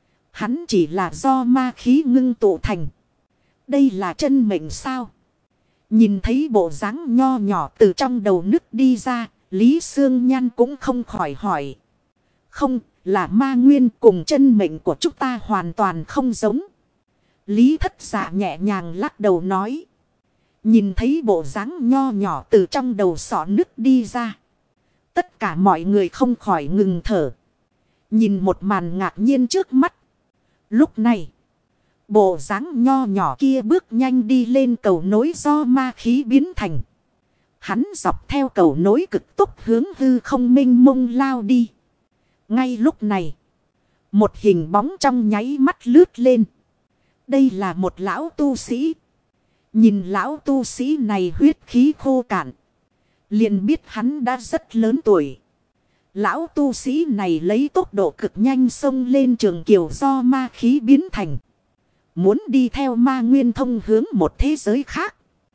Hắn chỉ là do ma khí ngưng tụ thành. Đây là chân mệnh sao? Nhìn thấy bộ dáng nho nhỏ từ trong đầu nứt đi ra. Lý Sương Nhan cũng không khỏi hỏi. Không, là ma nguyên cùng chân mệnh của chúng ta hoàn toàn không giống. Lý Thất Dạ nhẹ nhàng lắc đầu nói. Nhìn thấy bộ dáng nho nhỏ từ trong đầu sọ nứt đi ra. Tất cả mọi người không khỏi ngừng thở. Nhìn một màn ngạc nhiên trước mắt. Lúc này, bộ dáng nho nhỏ kia bước nhanh đi lên cầu nối do ma khí biến thành. Hắn dọc theo cầu nối cực tốc hướng hư không mênh mông lao đi. Ngay lúc này, một hình bóng trong nháy mắt lướt lên. Đây là một lão tu sĩ. Nhìn lão tu sĩ này huyết khí khô cạn. Liền biết hắn đã rất lớn tuổi. Lão tu sĩ này lấy tốc độ cực nhanh xông lên trường kiều do ma khí biến thành. Muốn đi theo ma nguyên thông hướng một thế giới khác.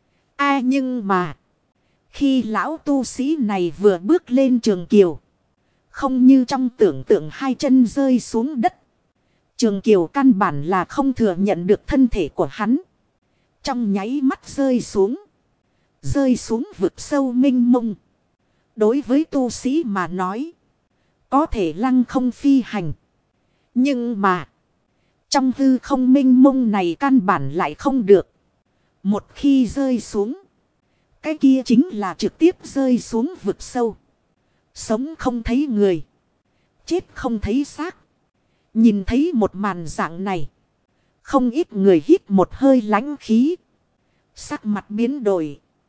Nhưng mà. Khi lão tu sĩ này vừa bước lên trường kiều. Không như trong tưởng tượng hai chân rơi xuống đất. Trường kiều căn bản là không thừa nhận được thân thể của hắn. Trong nháy mắt rơi xuống. Rơi xuống vực sâu mênh mông. Đối với tu sĩ mà nói. Có thể lăng không phi hành. Nhưng mà. Trong hư không mênh mông này căn bản lại không được. Một khi rơi xuống. Cái kia chính là trực tiếp rơi xuống vực sâu. Sống không thấy người. Chết không thấy xác. Nhìn thấy một màn dạng này. Không ít người hít một hơi lãnh khí. Sắc mặt biến đổi.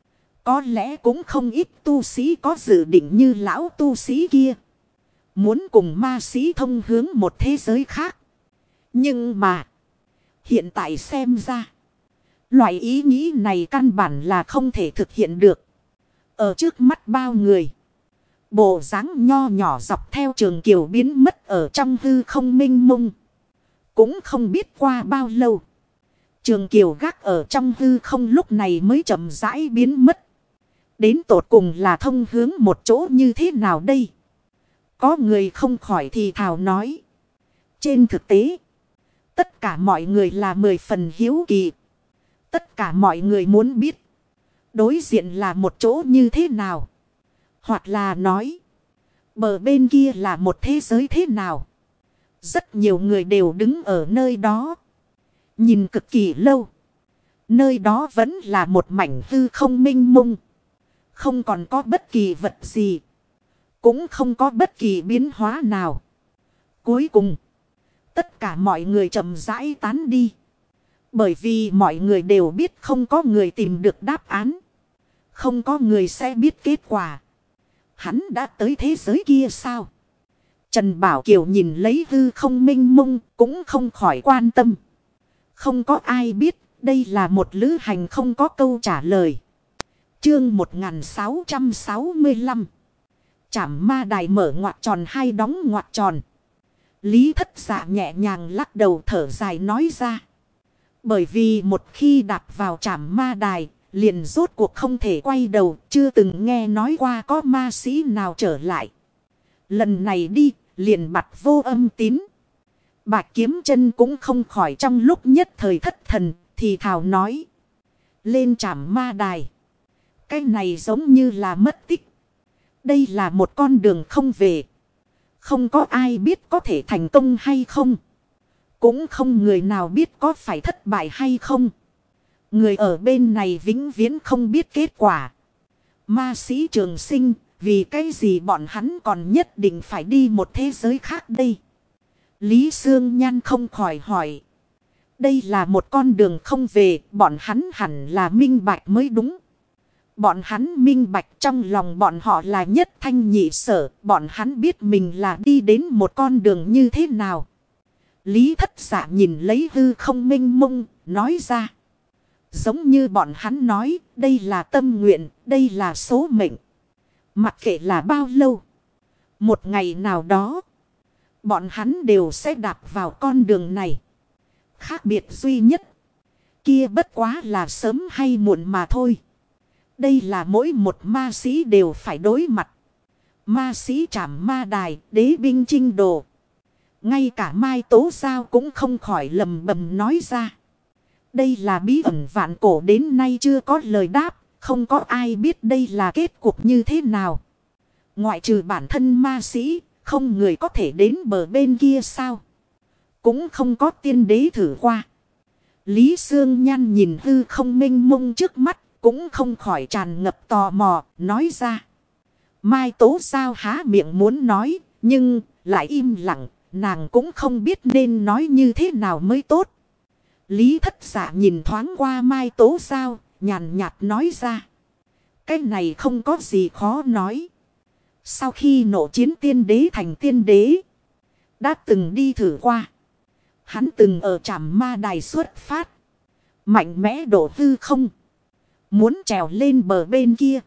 Có lẽ cũng không ít tu sĩ có dự định như lão tu sĩ kia. Muốn cùng ma sĩ thông hướng một thế giới khác. Nhưng mà. Hiện tại xem ra. Loại ý nghĩ này căn bản là không thể thực hiện được. Ở trước mắt bao người. Bộ dáng nho nhỏ dọc theo Trường Kiều biến mất ở trong hư không minh mông. Cũng không biết qua bao lâu. Trường Kiều gác ở trong hư không lúc này mới chậm rãi biến mất. Đến tột cùng là thông hướng một chỗ như thế nào đây? Có người không khỏi thì thào nói. Trên thực tế, tất cả mọi người là 10 phần hiếu kỳ. Tất cả mọi người muốn biết. Đối diện là một chỗ như thế nào? Hoặc là nói. Bờ bên kia là một thế giới thế nào? Rất nhiều người đều đứng ở nơi đó. Nhìn cực kỳ lâu. Nơi đó vẫn là một mảnh hư không minh mông. Không còn có bất kỳ vật gì. Cũng không có bất kỳ biến hóa nào. Cuối cùng. Tất cả mọi người chậm rãi tán đi. Bởi vì mọi người đều biết không có người tìm được đáp án. Không có người sẽ biết kết quả. Hắn đã tới thế giới kia sao? Trần Bảo Kiều nhìn lấy hư không minh mông cũng không khỏi quan tâm. Không có ai biết đây là một lữ hành không có câu trả lời. Chương 1665. Trảm ma đài mở ngoặc tròn hay đóng ngoặc tròn. Lý Thất Dạ nhẹ nhàng lắc đầu thở dài nói ra. Bởi vì một khi đạp vào trảm ma đài, liền rốt cuộc không thể quay đầu, chưa từng nghe nói qua có ma sĩ nào trở lại. Lần này đi, liền bặt vô âm tín. Bạch Kiếm Chân cũng không khỏi trong lúc nhất thời thất thần, thì thào nói. Lên trảm ma đài. Cái này giống như là mất tích. Đây là một con đường không về. Không có ai biết có thể thành công hay không. Cũng không người nào biết có phải thất bại hay không. Người ở bên này vĩnh viễn không biết kết quả. Ma sĩ Trường Sinh, vì cái gì bọn hắn còn nhất định phải đi một thế giới khác đây? Lý Sương Nhan không khỏi hỏi. Đây là một con đường không về, bọn hắn hẳn là minh bạch mới đúng. Bọn hắn minh bạch trong lòng bọn họ là nhất thanh nhị sở, bọn hắn biết mình là đi đến một con đường như thế nào. Lý Thất Dạ nhìn lấy hư không minh mông, nói ra. Giống như bọn hắn nói, đây là tâm nguyện, đây là số mệnh. Mặc kệ là bao lâu. Một ngày nào đó, bọn hắn đều sẽ đạp vào con đường này. Khác biệt duy nhất, kia bất quá là sớm hay muộn mà thôi. Đây là mỗi một ma sĩ đều phải đối mặt. Ma sĩ trảm ma đài, đế binh chinh đồ. Ngay cả Mai Tố Giao cũng không khỏi lầm bầm nói ra. Đây là bí ẩn vạn cổ đến nay chưa có lời đáp. Không có ai biết đây là kết cục như thế nào. Ngoại trừ bản thân ma sĩ, không người có thể đến bờ bên kia sao. Cũng không có tiên đế thử qua. Lý Sương Nhan nhìn hư không minh mông trước mắt. Cũng không khỏi tràn ngập tò mò, nói ra. Mai Tố Giao há miệng muốn nói, nhưng lại im lặng, nàng cũng không biết nên nói như thế nào mới tốt. Lý Thất Dạ nhìn thoáng qua Mai Tố Giao, nhàn nhạt nói ra. Cái này không có gì khó nói. Sau khi nộ chiến tiên đế thành tiên đế, đã từng đi thử qua. Hắn từng ở trảm ma đài xuất phát, mạnh mẽ đổ hư không. Muốn trèo lên bờ bên kia.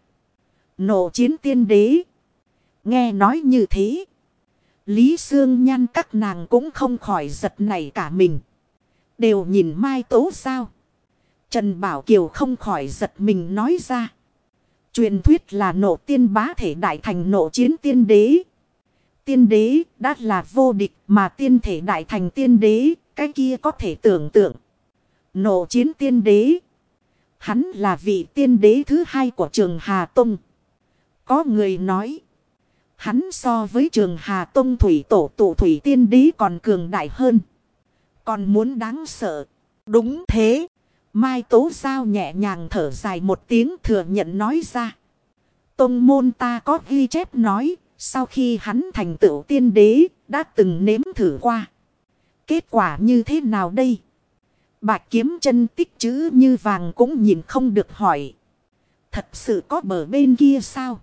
Nộ chiến tiên đế. Nghe nói như thế. Lý Sương Nhan các nàng cũng không khỏi giật nảy cả mình. Đều nhìn Mai Tố Giao. Trần Bảo Kiều không khỏi giật mình nói ra. Truyền thuyết là nộ tiên bá thể đại thành nộ chiến tiên đế. Tiên đế đã là vô địch mà tiên thể đại thành tiên đế. Cái kia có thể tưởng tượng. Nộ chiến tiên đế. Hắn là vị tiên đế thứ hai của Trường Hà Tông. Có người nói. Hắn so với Trường Hà Tông thủy tổ tụ thủy tiên đế còn cường đại hơn. Còn muốn đáng sợ. Đúng thế. Mai Tố Giao nhẹ nhàng thở dài một tiếng thừa nhận nói ra. Tông môn ta có ghi chép nói. Sau khi hắn thành tựu tiên đế đã từng nếm thử qua. Kết quả như thế nào đây? Bạch Kiếm Chân tích chữ như vàng cũng nhìn không được hỏi. Thật sự có bờ bên kia sao?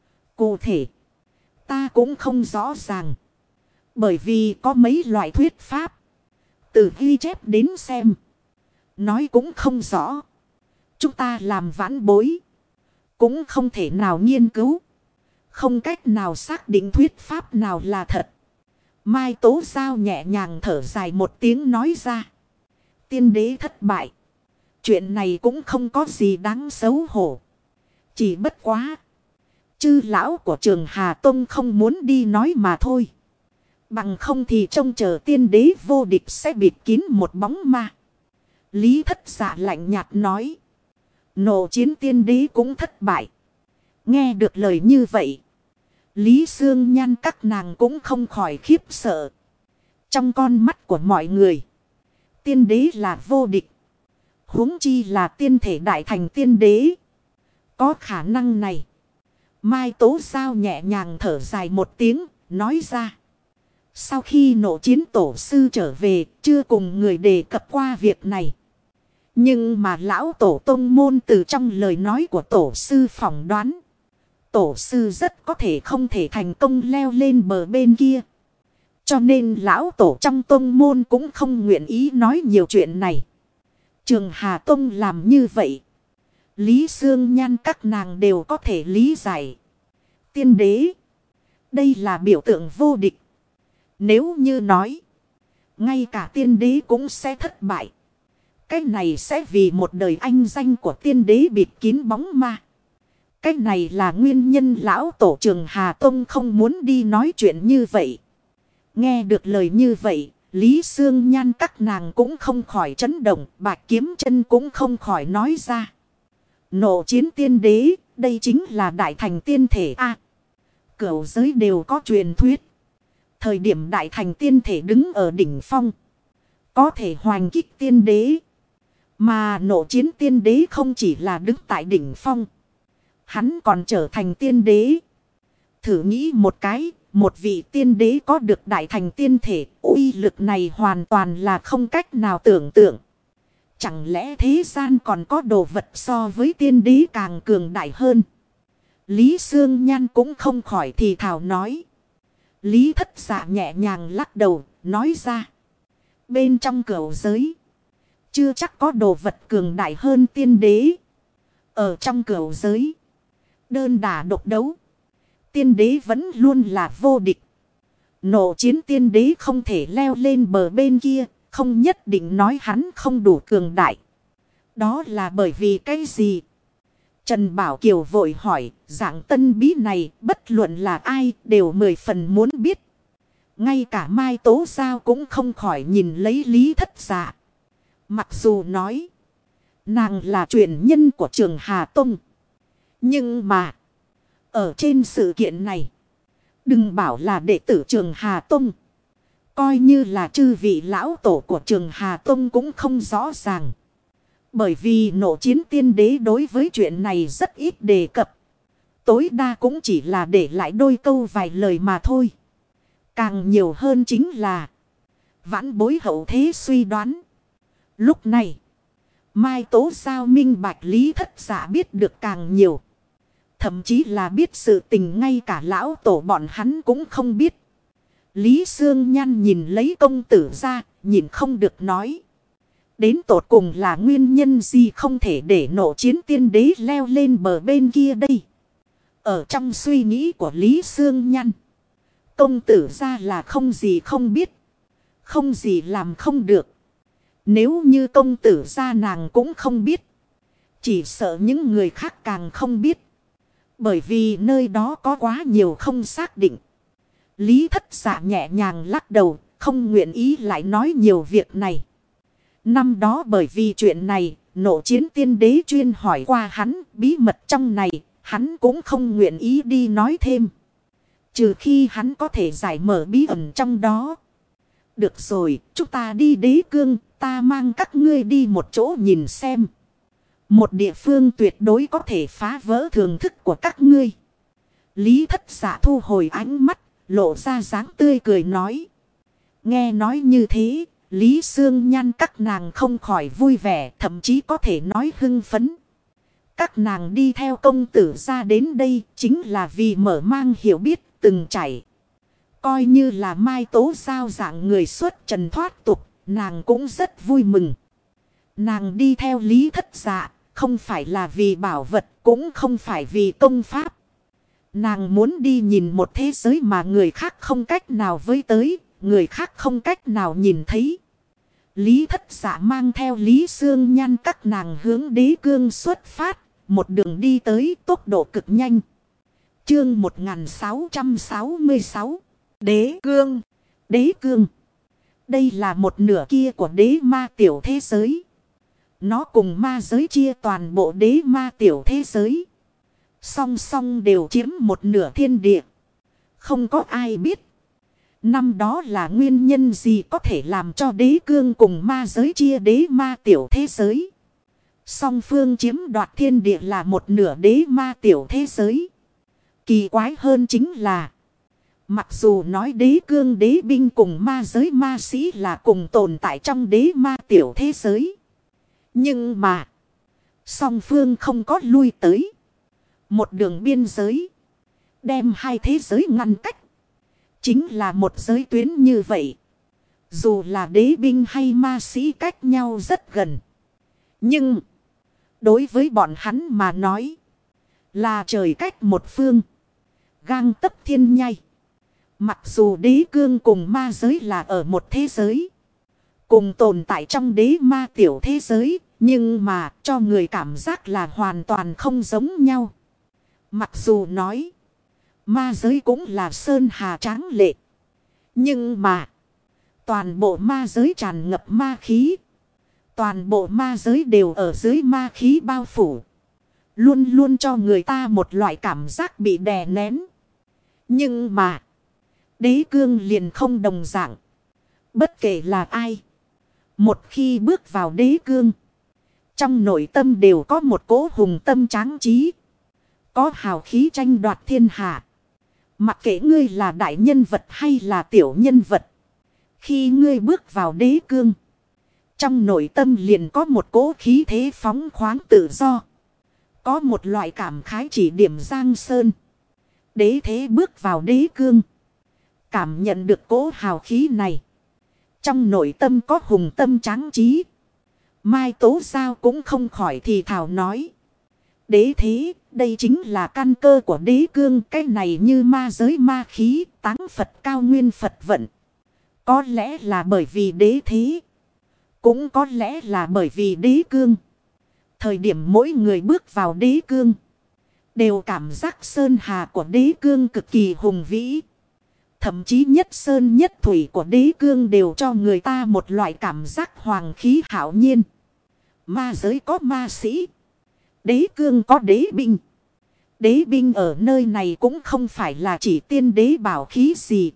Cụ thể, ta cũng không rõ ràng. Bởi vì có mấy loại thuyết pháp. Từ ghi chép đến xem. Nói cũng không rõ. Chúng ta làm vãn bối. Cũng không thể nào nghiên cứu. Không cách nào xác định thuyết pháp nào là thật. Mai Tố Giao nhẹ nhàng thở dài một tiếng nói ra. Tiên đế thất bại. Chuyện này cũng không có gì đáng xấu hổ. Chỉ bất quá. Chư lão của Trường Hà Tông không muốn đi nói mà thôi. Bằng không thì trông chờ tiên đế vô địch sẽ bịt kín một bóng ma. Lý Thất Dạ lạnh nhạt nói. Nộ chiến tiên đế cũng thất bại. Nghe được lời như vậy. Lý Sương Nhan các nàng cũng không khỏi khiếp sợ. Trong con mắt của mọi người. Tiên đế là vô địch. Huống chi là tiên thể đại thành tiên đế. Có khả năng này. Mai Tố Giao nhẹ nhàng thở dài một tiếng. Nói ra. Sau khi nộ chiến tổ sư trở về. Chưa cùng người đề cập qua việc này. Nhưng mà lão tổ tông môn từ trong lời nói của tổ sư phỏng đoán. Tổ sư rất có thể không thể thành công leo lên bờ bên kia. Cho nên lão tổ trong tông môn cũng không nguyện ý nói nhiều chuyện này. Trường Hà Tông làm như vậy. Lý Sương Nhan các nàng đều có thể lý giải. Tiên đế. Đây là biểu tượng vô địch. Nếu như nói. Ngay cả tiên đế cũng sẽ thất bại. Cái này sẽ vì một đời anh danh của tiên đế bịt kín bóng ma. Cái này là nguyên nhân lão tổ Trường Hà Tông không muốn đi nói chuyện như vậy. Nghe được lời như vậy, Lý Sương Nhan các nàng cũng không khỏi chấn động, Bạch Kiếm Chân cũng không khỏi nói ra. Nộ chiến tiên đế, đây chính là đại thành tiên thể a. Cửu giới đều có truyền thuyết. Thời điểm đại thành tiên thể đứng ở đỉnh phong, có thể hoành kích tiên đế. Mà nộ chiến tiên đế không chỉ là đứng tại đỉnh phong. Hắn còn trở thành tiên đế. Thử nghĩ một cái, một vị tiên đế có được đại thành tiên thể, uy lực này hoàn toàn là không cách nào tưởng tượng. Chẳng lẽ thế gian còn có đồ vật so với tiên đế càng cường đại hơn? Lý Sương Nhan cũng không khỏi thì thào nói. Lý Thất Dạ nhẹ nhàng lắc đầu, nói ra. Bên trong cửu giới, chưa chắc có đồ vật cường đại hơn tiên đế. Ở trong cửu giới, đơn đả độc đấu, tiên đế vẫn luôn là vô địch. Nộ chiến tiên đế không thể leo lên bờ bên kia, không nhất định nói hắn không đủ cường đại. Đó là bởi vì cái gì? Trần Bảo Kiều vội hỏi, dạng tân bí này bất luận là ai đều 10 phần muốn biết. Ngay cả Mai Tố Giao cũng không khỏi nhìn lấy Lý Thất Dạ. Mặc dù nói, nàng là truyền nhân của Trường Hà Tông. Nhưng mà, ở trên sự kiện này, đừng bảo là đệ tử Trường Hà Tông. Coi như là chư vị lão tổ của Trường Hà Tông cũng không rõ ràng. Bởi vì nộ chiến tiên đế đối với chuyện này rất ít đề cập. Tối đa cũng chỉ là để lại đôi câu vài lời mà thôi. Càng nhiều hơn chính là vãn bối hậu thế suy đoán. Lúc này, Mai Tố Giao minh bạch Lý Thất Dạ biết được càng nhiều. Thậm chí là biết sự tình ngay cả lão tổ bọn hắn cũng không biết. Lý Sương Nhan nhìn lấy công tử ra, nhìn không được nói. Đến tột cùng là nguyên nhân gì không thể để nộ chiến tiên đế leo lên bờ bên kia đây. Ở trong suy nghĩ của Lý Sương Nhan, công tử ra là không gì không biết. Không gì làm không được. Nếu như công tử ra nàng cũng không biết. Chỉ sợ những người khác càng không biết. Bởi vì nơi đó có quá nhiều không xác định. Lý Thất Dạ nhẹ nhàng lắc đầu, không nguyện ý lại nói nhiều việc này. Năm đó bởi vì chuyện này, nộ chiến tiên đế chuyên hỏi qua hắn, bí mật trong này, hắn cũng không nguyện ý đi nói thêm. Trừ khi hắn có thể giải mở bí ẩn trong đó. Được rồi, chúng ta đi Đế Cương, ta mang các ngươi đi một chỗ nhìn xem. Một địa phương tuyệt đối có thể phá vỡ thường thức của các ngươi. Lý Thất Dạ thu hồi ánh mắt, lộ ra dáng tươi cười nói. Nghe nói như thế, Lý Sương Nhan các nàng không khỏi vui vẻ, thậm chí có thể nói hưng phấn. Các nàng đi theo công tử ra đến đây chính là vì mở mang hiểu biết từng trải. Coi như là Mai Tố Giao dạng người xuất trần thoát tục, nàng cũng rất vui mừng. Nàng đi theo Lý Thất Dạ, không phải là vì bảo vật, cũng không phải vì công pháp. Nàng muốn đi nhìn một thế giới mà người khác không cách nào với tới, người khác không cách nào nhìn thấy. Lý Thất Dạ mang theo Lý Xương Nhan các nàng hướng đế cương xuất phát, một đường đi tới tốc độ cực nhanh. Chương 1666 Đế cương. Đế cương. Đây là một nửa kia của đế ma tiểu thế giới. Nó cùng ma giới chia toàn bộ đế ma tiểu thế giới. Song song đều chiếm một nửa thiên địa. Không có ai biết. Năm đó là nguyên nhân gì có thể làm cho đế cương cùng ma giới chia đế ma tiểu thế giới. Song phương chiếm đoạt thiên địa là một nửa đế ma tiểu thế giới. Kỳ quái hơn chính là. Mặc dù nói đế cương đế binh cùng ma giới ma sĩ là cùng tồn tại trong đế ma tiểu thế giới. Nhưng mà. Song phương không có lui tới. Một đường biên giới. Đem hai thế giới ngăn cách. Chính là một giới tuyến như vậy. Dù là đế binh hay ma sĩ cách nhau rất gần. Nhưng. Đối với bọn hắn mà nói. Là trời cách một phương. Gang tấc thiên nhai. Mặc dù đế cương cùng ma giới là ở một thế giới. Cùng tồn tại trong đế ma tiểu thế giới. Nhưng mà cho người cảm giác là hoàn toàn không giống nhau. Mặc dù nói. Ma giới cũng là sơn hà tráng lệ. Nhưng mà. Toàn bộ ma giới tràn ngập ma khí. Toàn bộ ma giới đều ở dưới ma khí bao phủ. Luôn luôn cho người ta một loại cảm giác bị đè nén. Nhưng mà. Đế cương liền không đồng dạng. Bất kể là ai. Một khi bước vào đế cương. Trong nội tâm đều có một cỗ hùng tâm tráng trí. Có hào khí tranh đoạt thiên hạ. Mặc kệ ngươi là đại nhân vật hay là tiểu nhân vật. Khi ngươi bước vào đế cương. Trong nội tâm liền có một cỗ khí thế phóng khoáng tự do. Có một loại cảm khái chỉ điểm giang sơn. Đế thế bước vào đế cương. Cảm nhận được cỗ hào khí này. Trong nội tâm có hùng tâm tráng trí. Mai Tố Giao cũng không khỏi thì thào nói. Đế thế, đây chính là căn cơ của đế cương. Cái này như ma giới ma khí, táng Phật cao nguyên Phật vận. Có lẽ là bởi vì đế thế. Cũng có lẽ là bởi vì đế cương. Thời điểm mỗi người bước vào đế cương. Đều cảm giác sơn hà của đế cương cực kỳ hùng vĩ. Thậm chí nhất sơn nhất thủy của đế cương đều cho người ta một loại cảm giác hoàng khí hảo nhiên. Ma giới có ma sĩ. Đế cương có đế binh. Đế binh ở nơi này cũng không phải là chỉ tiên đế bảo khí gì.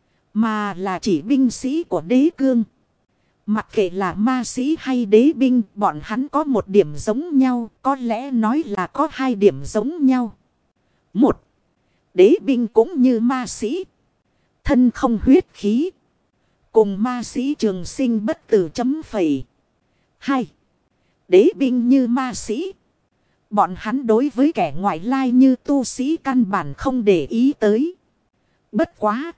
Mà là chỉ binh sĩ của đế cương. Mặc kệ là ma sĩ hay đế binh, bọn hắn có một điểm giống nhau, có lẽ nói là có hai điểm giống nhau. Một, đế binh cũng như ma sĩ. Thân không huyết khí. Cùng ma sĩ trường sinh bất tử chấm phẩy. Hai, đế binh như ma sĩ. Bọn hắn đối với kẻ ngoại lai như tu sĩ căn bản không để ý tới. Bất quá.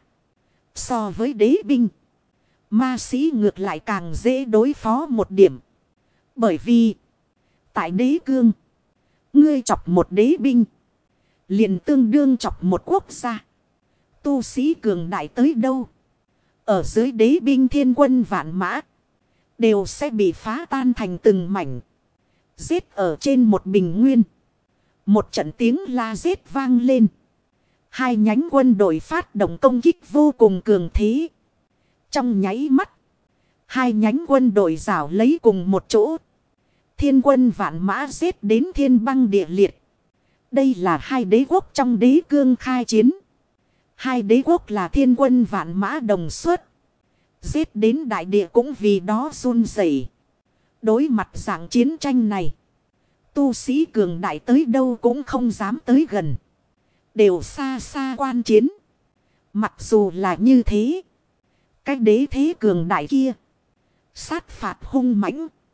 So với đế binh. Ma sĩ ngược lại càng dễ đối phó một điểm. Bởi vì. Tại đế cương. Ngươi chọc một đế binh. Liền tương đương chọc một quốc gia. Tu sĩ cường đại tới đâu. Ở dưới đế binh thiên quân vạn mã. Đều sẽ bị phá tan thành từng mảnh. Giết ở trên một bình nguyên. Một trận tiếng la giết vang lên. Hai nhánh quân đội phát động công kích vô cùng cường thế. Trong nháy mắt. Hai nhánh quân đội rảo lấy cùng một chỗ. Thiên quân vạn mã giết đến thiên băng địa liệt. Đây là hai đế quốc trong đế cương khai chiến. Hai đế quốc là thiên quân vạn mã đồng xuất. Giết đến đại địa cũng vì đó run rẩy. Đối mặt dạng chiến tranh này. Tu sĩ cường đại tới đâu cũng không dám tới gần. Đều xa xa quan chiến. Mặc dù là như thế. Cái đế thế cường đại kia. Sát phạt hung mãnh.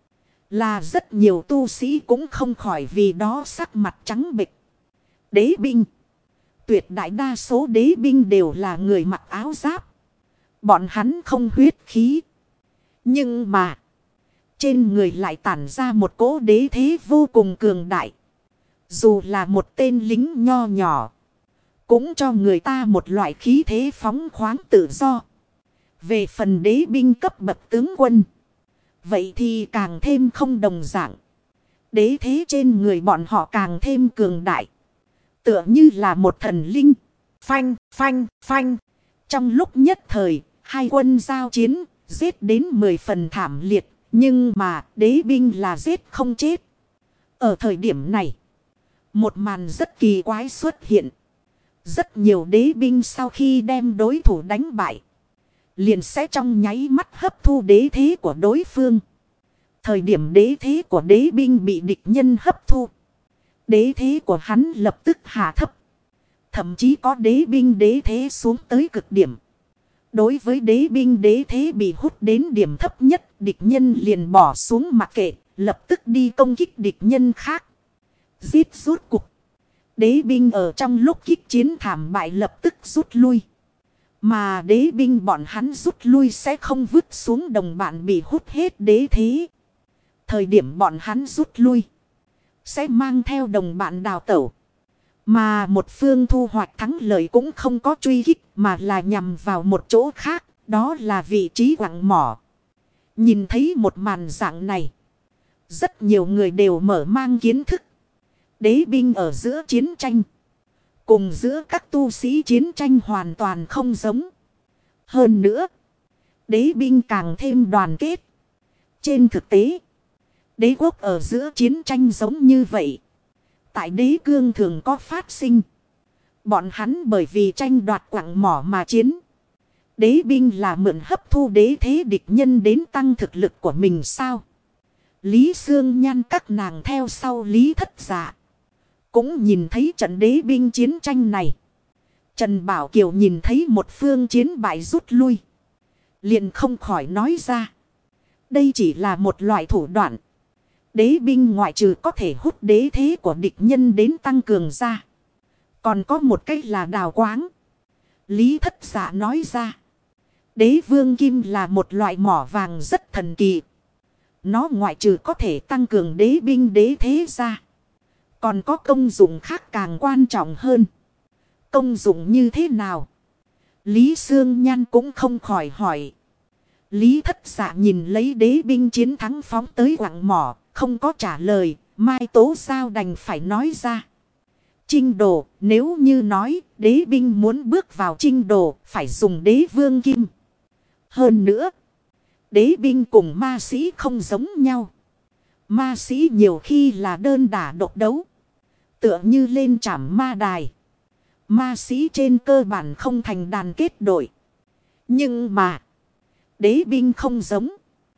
Là rất nhiều tu sĩ cũng không khỏi vì đó sắc mặt trắng bệch. Đế binh. Tuyệt đại đa số đế binh đều là người mặc áo giáp. Bọn hắn không huyết khí. Nhưng mà. Trên người lại tản ra một cỗ đế thế vô cùng cường đại. Dù là một tên lính nho nhỏ. Cũng cho người ta một loại khí thế phóng khoáng tự do. Về phần đế binh cấp bậc tướng quân. Vậy thì càng thêm không đồng dạng. Đế thế trên người bọn họ càng thêm cường đại. Tựa như là một thần linh. Phanh, phanh, phanh. Trong lúc nhất thời, hai quân giao chiến, giết đến 10 phần thảm liệt. Nhưng mà đế binh là giết không chết. Ở thời điểm này, một màn rất kỳ quái xuất hiện. Rất nhiều đế binh sau khi đem đối thủ đánh bại, liền sẽ trong nháy mắt hấp thu đế thế của đối phương. Thời điểm đế thế của đế binh bị địch nhân hấp thu, đế thế của hắn lập tức hạ thấp. Thậm chí có đế binh đế thế xuống tới cực điểm. Đối với đế binh đế thế bị hút đến điểm thấp nhất, địch nhân liền bỏ xuống mặc kệ, lập tức đi công kích địch nhân khác. Giết rút cục. Đế binh ở trong lúc kích chiến thảm bại lập tức rút lui. Mà đế binh bọn hắn rút lui sẽ không vứt xuống đồng bạn bị hút hết đế thế. Thời điểm bọn hắn rút lui, sẽ mang theo đồng bạn đào tẩu. Mà một phương thu hoạch thắng lợi cũng không có truy kích mà là nhằm vào một chỗ khác. Đó là vị trí quặng mỏ. Nhìn thấy một màn dạng này, rất nhiều người đều mở mang kiến thức. Đế binh ở giữa chiến tranh, cùng giữa các tu sĩ chiến tranh hoàn toàn không giống. Hơn nữa, đế binh càng thêm đoàn kết. Trên thực tế, đế quốc ở giữa chiến tranh giống như vậy. Tại đế cương thường có phát sinh. Bọn hắn bởi vì tranh đoạt quặng mỏ mà chiến. Đế binh là mượn hấp thu đế thế địch nhân đến tăng thực lực của mình sao? Lý Sương Nhan các nàng theo sau Lý Thất Dạ, cũng nhìn thấy trận đế binh chiến tranh này. Trần Bảo Kiều nhìn thấy một phương chiến bại rút lui, liền không khỏi nói ra. Đây chỉ là một loại thủ đoạn. Đế binh ngoại trừ có thể hút đế thế của địch nhân đến tăng cường ra, còn có một cách là đào quáng. Lý Thất Dạ nói ra. Đế vương kim là một loại mỏ vàng rất thần kỳ. Nó ngoại trừ có thể tăng cường đế binh đế thế ra, còn có công dụng khác càng quan trọng hơn. Công dụng như thế nào? Lý Sương Nhan cũng không khỏi hỏi. Lý Thất Dạ nhìn lấy đế binh chiến thắng phóng tới quặng mỏ, không có trả lời. Mai Tố Giao đành phải nói ra. Trinh đồ, nếu như nói đế binh muốn bước vào trinh đồ, phải dùng đế vương kim. Hơn nữa, đế binh cùng ma sĩ không giống nhau. Ma sĩ nhiều khi là đơn đả độc đấu, tựa như lên trảm ma đài. Ma sĩ trên cơ bản không thành đàn kết đội. Nhưng mà, đế binh không giống.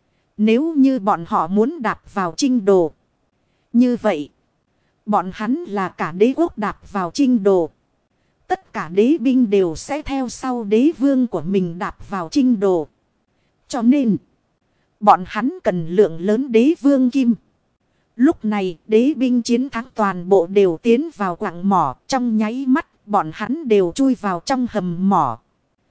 Nếu như bọn họ muốn đạp vào trinh đồ, như vậy, bọn hắn là cả đế quốc đạp vào trinh đồ. Tất cả đế binh đều sẽ theo sau đế vương của mình đạp vào trinh đồ. Cho nên, bọn hắn cần lượng lớn đế vương kim. Lúc này, đế binh chiến thắng toàn bộ đều tiến vào quặng mỏ. Trong nháy mắt, bọn hắn đều chui vào trong hầm mỏ.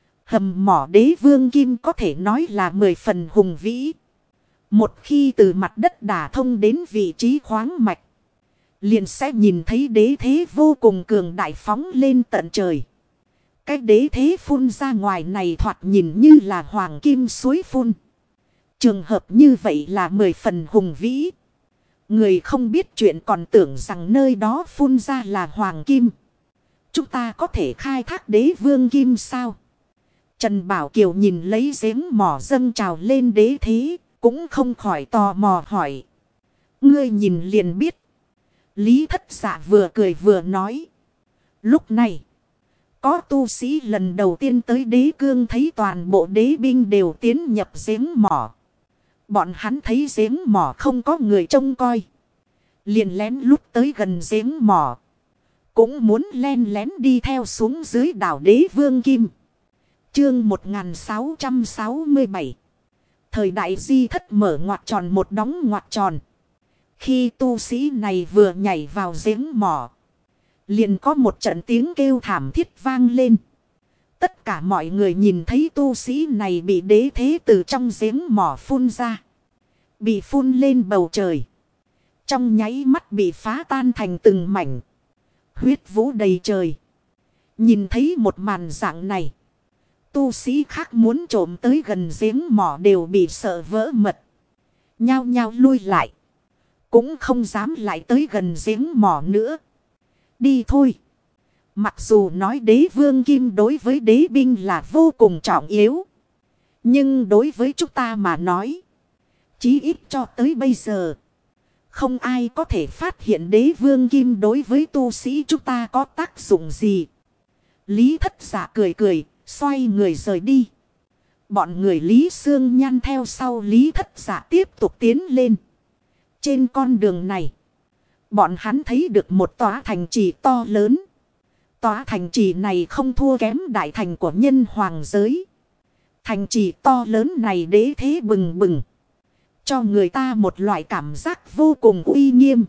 Hầm mỏ đế vương kim có thể nói là 10 phần hùng vĩ. Một khi từ mặt đất đả thông đến vị trí khoáng mạch, liền sẽ nhìn thấy đế thế vô cùng cường đại phóng lên tận trời. Cái đế thế phun ra ngoài này thoạt nhìn như là hoàng kim suối phun. Trường hợp như vậy là 10 phần hùng vĩ. Người không biết chuyện còn tưởng rằng nơi đó phun ra là hoàng kim. Chúng ta có thể khai thác đế vương kim sao? Trần Bảo Kiều nhìn lấy giếng mỏ dâng trào lên đế thế, cũng không khỏi tò mò hỏi. Ngươi nhìn liền biết. Lý Thất Dạ vừa cười vừa nói. Lúc này, có tu sĩ lần đầu tiên tới đế cương thấy toàn bộ đế binh đều tiến nhập giếng mỏ. Bọn hắn thấy giếng mỏ không có người trông coi, liền lén lút tới gần giếng mỏ. Cũng muốn len lén đi theo xuống dưới đảo đế vương kim. Chương 1667. Thời đại di thất mở ngoặc tròn một đóng ngoặc tròn. Khi tu sĩ này vừa nhảy vào giếng mỏ, liền có một trận tiếng kêu thảm thiết vang lên. Tất cả mọi người nhìn thấy tu sĩ này bị đế thế từ trong giếng mỏ phun ra. Bị phun lên bầu trời. Trong nháy mắt bị phá tan thành từng mảnh. Huyết vũ đầy trời. Nhìn thấy một màn dạng này, tu sĩ khác muốn trộm tới gần giếng mỏ đều bị sợ vỡ mật. Nhao nhao lui lại. Cũng không dám lại tới gần giếng mỏ nữa. Đi thôi. Mặc dù nói đế vương kim đối với đế binh là vô cùng trọng yếu. Nhưng đối với chúng ta mà nói, chí ít cho tới bây giờ, không ai có thể phát hiện đế vương kim đối với tu sĩ chúng ta có tác dụng gì. Lý Thất Dạ cười cười, xoay người rời đi. Bọn người Lý Xương Nhan theo sau Lý Thất Dạ tiếp tục tiến lên. Trên con đường này, bọn hắn thấy được một tòa thành trì to lớn. Tòa thành trì này không thua kém đại thành của nhân hoàng giới. Thành trì to lớn này đế thế bừng bừng, cho người ta một loại cảm giác vô cùng uy nghiêm.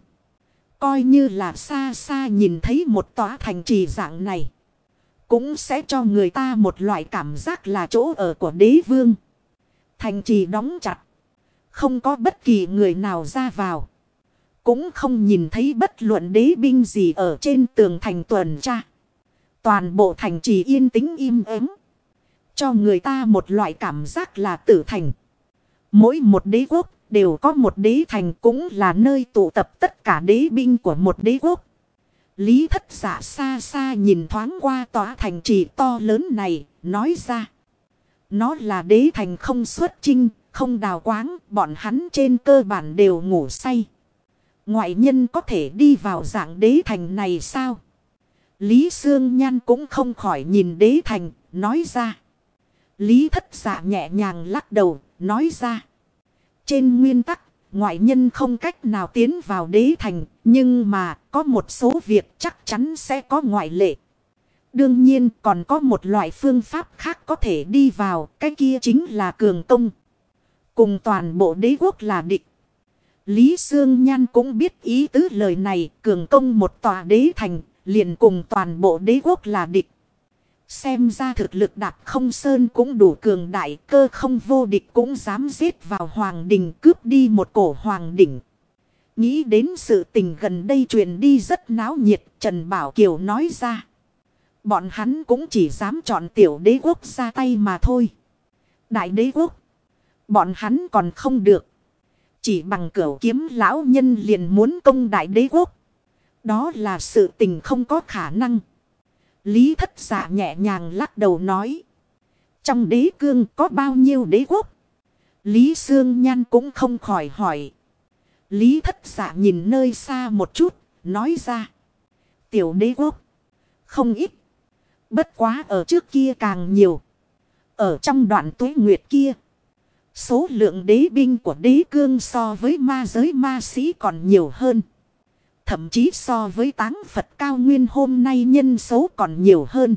Coi như là xa xa nhìn thấy một tòa thành trì dạng này, cũng sẽ cho người ta một loại cảm giác là chỗ ở của đế vương. Thành trì đóng chặt, không có bất kỳ người nào ra vào. Cũng không nhìn thấy bất luận đế binh gì ở trên tường thành tuần tra. Toàn bộ thành trì yên tĩnh im ắng, cho người ta một loại cảm giác là tử thành. Mỗi một đế quốc đều có một đế thành, cũng là nơi tụ tập tất cả đế binh của một đế quốc. Lý Thất Dạ xa xa nhìn thoáng qua tòa thành trì to lớn này, nói ra. Nó là đế thành không xuất chinh, không đào quáng, bọn hắn trên cơ bản đều ngủ say. Ngoại nhân có thể đi vào dạng đế thành này sao? Lý Xương Nhan cũng không khỏi nhìn đế thành, nói ra. Lý Thất Dạ nhẹ nhàng lắc đầu, nói ra. Trên nguyên tắc, ngoại nhân không cách nào tiến vào đế thành, nhưng mà có một số việc chắc chắn sẽ có ngoại lệ. Đương nhiên còn có một loại phương pháp khác có thể đi vào, cái kia chính là cường công. Cùng toàn bộ đế quốc là địch. Lý Xương Nhan cũng biết ý tứ lời này, cường công một tòa đế thành, liền cùng toàn bộ đế quốc là địch. Xem ra thực lực Đạp Không Sơn cũng đủ cường đại, cơ không vô địch cũng dám giết vào hoàng đình, cướp đi một cổ hoàng đỉnh. Nghĩ đến sự tình gần đây truyền đi rất náo nhiệt, Trần Bảo Kiều nói ra. Bọn hắn cũng chỉ dám chọn tiểu đế quốc ra tay mà thôi. Đại đế quốc, bọn hắn còn không được. Chỉ bằng cửu kiếm lão nhân liền muốn công đại đế quốc. Đó là sự tình không có khả năng. Lý Thất Dạ nhẹ nhàng lắc đầu nói. Trong đế cương có bao nhiêu đế quốc? Lý Xương Nhan cũng không khỏi hỏi. Lý Thất Dạ nhìn nơi xa một chút, nói ra. Tiểu đế quốc, không ít. Bất quá ở trước kia càng nhiều. Ở trong đoạn tuế nguyệt kia, số lượng đế binh của đế cương so với ma giới ma sĩ còn nhiều hơn. Thậm chí so với Táng Phật cao nguyên hôm nay nhân số còn nhiều hơn.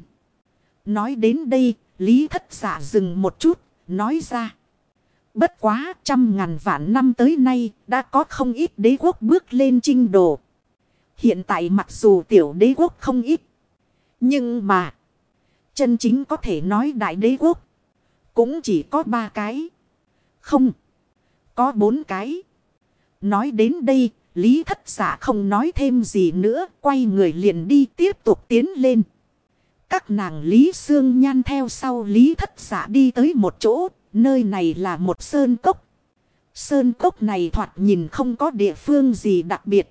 Nói đến đây, Lý Thất Dạ dừng một chút, nói ra. Bất quá 100.000 vạn năm tới nay, đã có không ít đế quốc bước lên chinh đồ. Hiện tại mặc dù tiểu đế quốc không ít, nhưng mà chân chính có thể nói đại đế quốc cũng chỉ có 3 cái. Không, có 4 cái. Nói đến đây, Lý Thất Dạ không nói thêm gì nữa, quay người liền đi tiếp tục tiến lên. Các nàng Lý Xương Nhan theo sau Lý Thất Dạ đi tới một chỗ, nơi này là một sơn cốc. Sơn cốc này thoạt nhìn không có địa phương gì đặc biệt.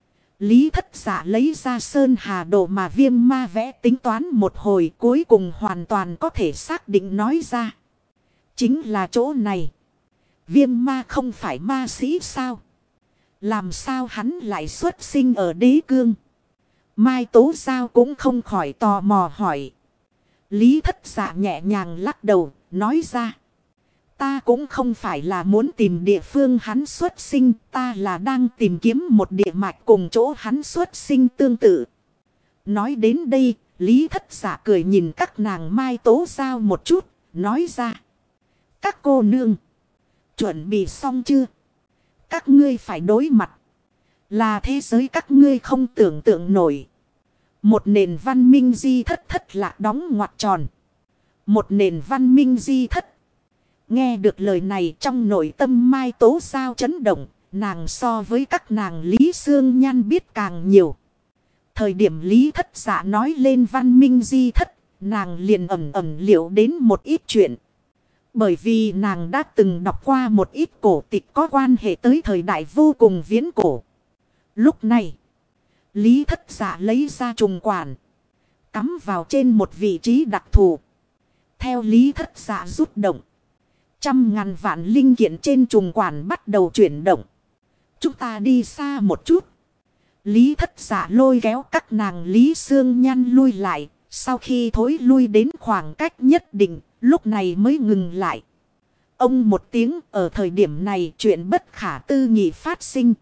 Lý Thất Dạ lấy ra sơn hà đồ mà Viêm Ma vẽ tính toán một hồi, cuối cùng hoàn toàn có thể xác định nói ra. Chính là chỗ này. Viêm Ma không phải ma sĩ sao? Làm sao hắn lại xuất sinh ở đế cương? Mai Tố Giao cũng không khỏi tò mò hỏi. Lý Thất Dạ nhẹ nhàng lắc đầu, nói ra. Ta cũng không phải là muốn tìm địa phương hắn xuất sinh, ta là đang tìm kiếm một địa mạch cùng chỗ hắn xuất sinh tương tự. Nói đến đây, Lý Thất Dạ cười nhìn các nàng Mai Tố Giao một chút, nói ra. Các cô nương, chuẩn bị xong chưa? Các ngươi phải đối mặt Là thế giới các ngươi không tưởng tượng nổi. Một nền văn minh di thất thất lạc đóng ngoặc tròn. Một nền văn minh di thất. Nghe được lời này trong nội tâm Mai Tố Giao chấn động. Nàng so với các nàng Lý Sương Nhan biết càng nhiều. Thời điểm Lý Thất Dạ nói lên văn minh di thất. Nàng liền ẩn liệu đến một ít chuyện. Bởi vì nàng đã từng đọc qua một ít cổ tịch có quan hệ tới thời đại vô cùng viễn cổ. Lúc này, Lý Thất Dạ lấy ra trùng quản, cắm vào trên một vị trí đặc thù. Theo Lý Thất Dạ rút động, trăm ngàn vạn linh kiện trên trùng quản bắt đầu chuyển động. Chúng ta đi xa một chút. Lý Thất Dạ lôi kéo các nàng Lý Sương Nhan lui lại. Sau khi thối lui đến khoảng cách nhất định, lúc này mới ngừng lại. Ông một tiếng, ở thời điểm này chuyện bất khả tư nghị phát sinh.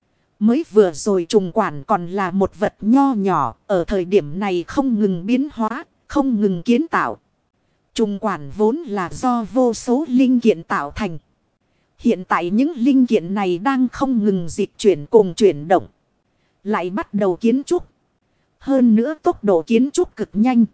Mới vừa rồi trùng quản còn là một vật nho nhỏ, ở thời điểm này không ngừng biến hóa, không ngừng kiến tạo. Trùng quản vốn là do vô số linh kiện tạo thành. Hiện tại những linh kiện này đang không ngừng dịch chuyển cùng chuyển động. Lại bắt đầu kiến trúc. Hơn nữa tốc độ kiến trúc cực nhanh.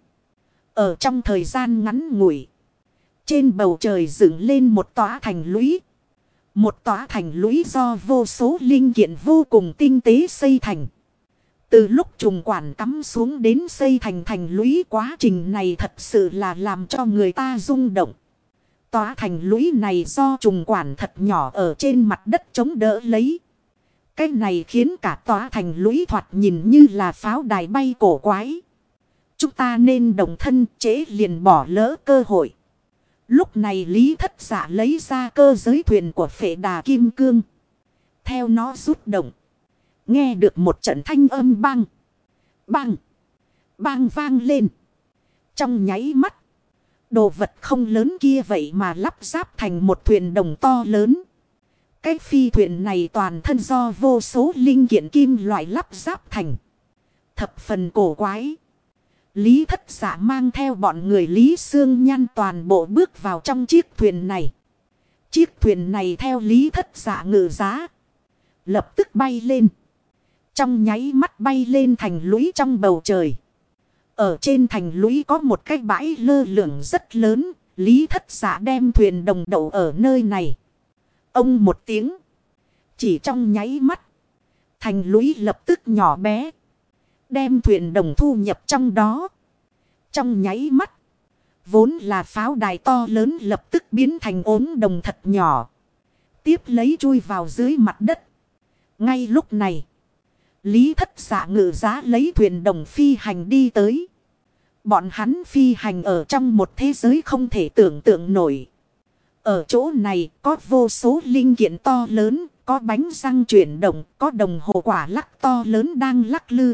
Ở trong thời gian ngắn ngủi. Trên bầu trời dựng lên một tòa thành lũy. Một tòa thành lũy do vô số linh kiện vô cùng tinh tế xây thành. Từ lúc trùng quản cắm xuống đến xây thành thành lũy, quá trình này thật sự là làm cho người ta rung động. Tòa thành lũy này do trùng quản thật nhỏ ở trên mặt đất chống đỡ lấy. Cái này khiến cả tòa thành lũy thoạt nhìn như là pháo đài bay cổ quái. Chúng ta nên đồng thân, trễ liền bỏ lỡ cơ hội. Lúc này Lý Thất Dạ lấy ra cơ giới thuyền của Phệ Đà Kim Cương. Theo nó rút động. Nghe được một trận thanh âm bang. Bang. Bang vang lên. Trong nháy mắt. Đồ vật không lớn kia vậy mà lắp ráp thành một thuyền đồng to lớn. Cái phi thuyền này toàn thân do vô số linh kiện kim loại lắp ráp thành. Thập phần cổ quái. Lý Thất Dạ mang theo bọn người Lý Sương Nhan toàn bộ bước vào trong chiếc thuyền này. Chiếc thuyền này theo Lý Thất Dạ ngự giá. Lập tức bay lên. Trong nháy mắt bay lên thành lũy trong bầu trời. Ở trên thành lũy có một cái bãi lơ lửng rất lớn. Lý Thất Dạ đem thuyền đồng đậu ở nơi này. Ông một tiếng. Chỉ trong nháy mắt. Thành lũy lập tức nhỏ bé. Đem thuyền đồng thu nhập trong đó. Trong nháy mắt. Vốn là pháo đài to lớn lập tức biến thành ốm đồng thật nhỏ. Tiếp lấy chui vào dưới mặt đất. Ngay lúc này. Lý Thất Dạ ngự giá lấy thuyền đồng phi hành đi tới. Bọn hắn phi hành ở trong một thế giới không thể tưởng tượng nổi. Ở chỗ này có vô số linh kiện to lớn. Có bánh răng chuyển động. Có đồng hồ quả lắc to lớn đang lắc lư.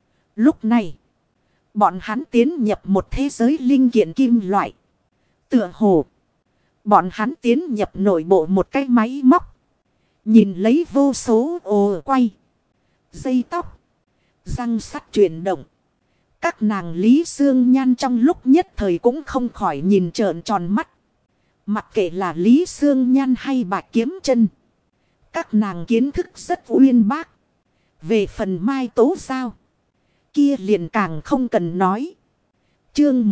Lúc này, bọn hắn tiến nhập một thế giới linh kiện kim loại. Tựa hồ, bọn hắn tiến nhập nội bộ một cái máy móc. Nhìn lấy vô số ồ quay, dây tóc, răng sắt chuyển động. Các nàng Lý Sương Nhan trong lúc nhất thời cũng không khỏi nhìn trợn tròn mắt. Mặc kệ là Lý Sương Nhan hay Bạch Kiếm Chân, các nàng kiến thức rất uyên bác. Về phần Mai Tố Giao, kia liền càng không cần nói. Chương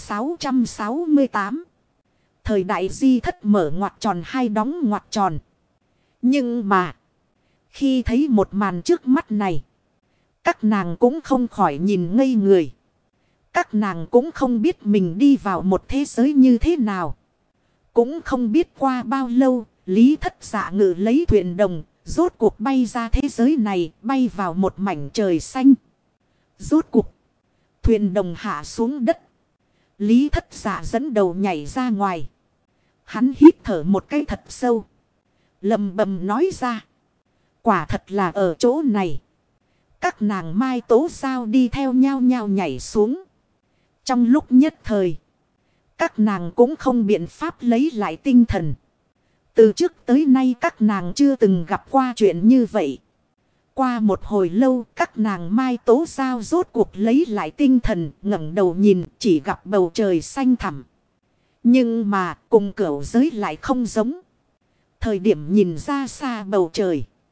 1668. Thời đại di thất mở ngoặc tròn hay đóng ngoặc tròn. Nhưng mà, khi thấy một màn trước mắt này, các nàng cũng không khỏi nhìn ngây người. Các nàng cũng không biết mình đi vào một thế giới như thế nào. Cũng không biết qua bao lâu, Lý Thất Dạ ngự lấy thuyền đồng, rốt cuộc bay ra thế giới này, bay vào một mảnh trời xanh. Rốt cuộc, thuyền đồng hạ xuống đất. Lý Thất Dạ dẫn đầu nhảy ra ngoài. Hắn hít thở một cái thật sâu. Lầm bầm nói ra. Quả thật là ở chỗ này. Các nàng Mai Tố Giao đi theo nhau nhau nhảy xuống. Trong lúc nhất thời, các nàng cũng không biện pháp lấy lại tinh thần. Từ trước tới nay các nàng chưa từng gặp qua chuyện như vậy. Qua một hồi lâu, các nàng Mai Tố Giao rốt cuộc lấy lại tinh thần, ngẩng đầu nhìn, chỉ gặp bầu trời xanh thẳm. Nhưng mà, cùng cửu giới lại không giống. Thời điểm nhìn ra xa bầu trời,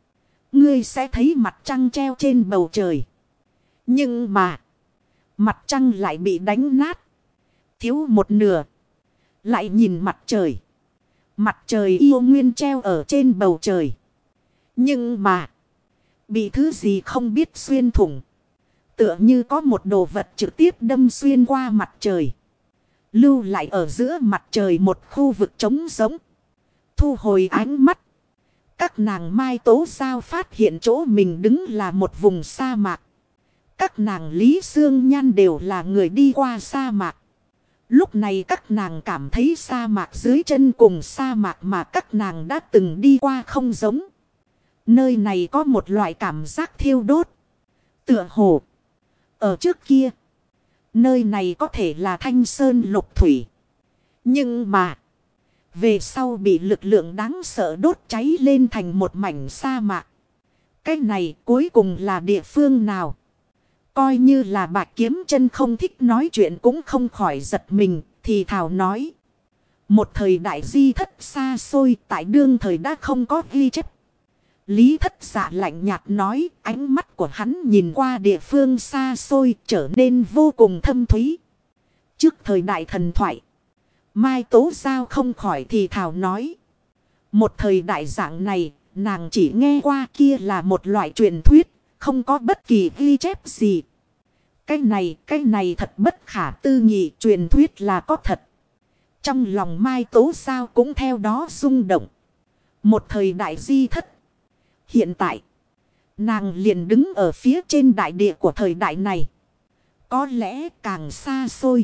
Ngươi sẽ thấy mặt trăng treo trên bầu trời. Nhưng mà, mặt trăng lại bị đánh nát. Thiếu một nửa. Lại nhìn mặt trời. Mặt trời yêu nguyên treo ở trên bầu trời. Nhưng mà, bị thứ gì không biết xuyên thủng. Tựa như có một đồ vật trực tiếp đâm xuyên qua mặt trời. Lưu lại ở giữa mặt trời một khu vực trống rỗng. Thu hồi ánh mắt. Các nàng Mai Tố Giao phát hiện chỗ mình đứng là một vùng sa mạc. Các nàng Lý Xương Nhan đều là người đi qua sa mạc. Lúc này các nàng cảm thấy sa mạc dưới chân cùng sa mạc mà các nàng đã từng đi qua không giống. Nơi này có một loại cảm giác thiêu đốt. Tựa hồ. Ở trước kia. Nơi này có thể là thanh sơn lục thủy. Nhưng mà. Về sau bị lực lượng đáng sợ đốt cháy lên thành một mảnh sa mạc. Cái này cuối cùng là địa phương nào? Coi như là Bạch Kiếm Chân không thích nói chuyện cũng không khỏi giật mình, thì thào nói. Một thời đại di thất xa xôi tại đương thời đã không có ghi chép. Lý Thất Dạ lạnh nhạt nói, ánh mắt của hắn nhìn qua địa phương xa xôi trở nên vô cùng thâm thúy. Trước thời đại thần thoại, Mai Tố Giao không khỏi thì thào nói. Một thời đại dạng này, nàng chỉ nghe qua kia là một loại truyền thuyết, không có bất kỳ ghi chép gì. Cái này thật bất khả tư nghị, truyền thuyết là có thật. Trong lòng Mai Tố Giao cũng theo đó rung động. Một thời đại di thất. Hiện tại, nàng liền đứng ở phía trên đại địa của thời đại này. Có lẽ càng xa xôi.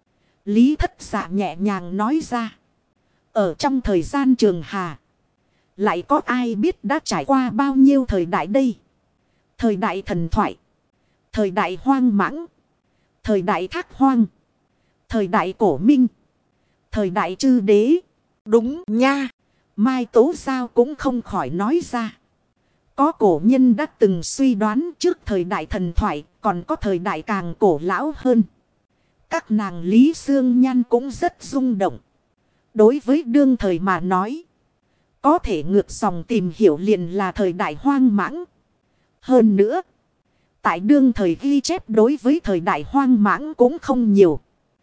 Lý Thất Dạ nhẹ nhàng nói ra. Ở trong thời gian trường hà, lại có ai biết đã trải qua bao nhiêu thời đại đây? Thời đại thần thoại, thời đại hoang mãng, thời đại thác hoang, thời đại cổ minh, thời đại chư đế. Đúng nha, Mai Tố Giao cũng không khỏi nói ra. Có cổ nhân đã từng suy đoán trước thời đại thần thoại, còn có thời đại càng cổ lão hơn. Các nàng Lý Xương Nhan cũng rất rung động. Đối với đương thời mà nói, có thể ngược dòng tìm hiểu liền là thời đại hoang mãng. Hơn nữa, tại đương thời ghi chép đối với thời đại hoang mãng cũng không nhiều.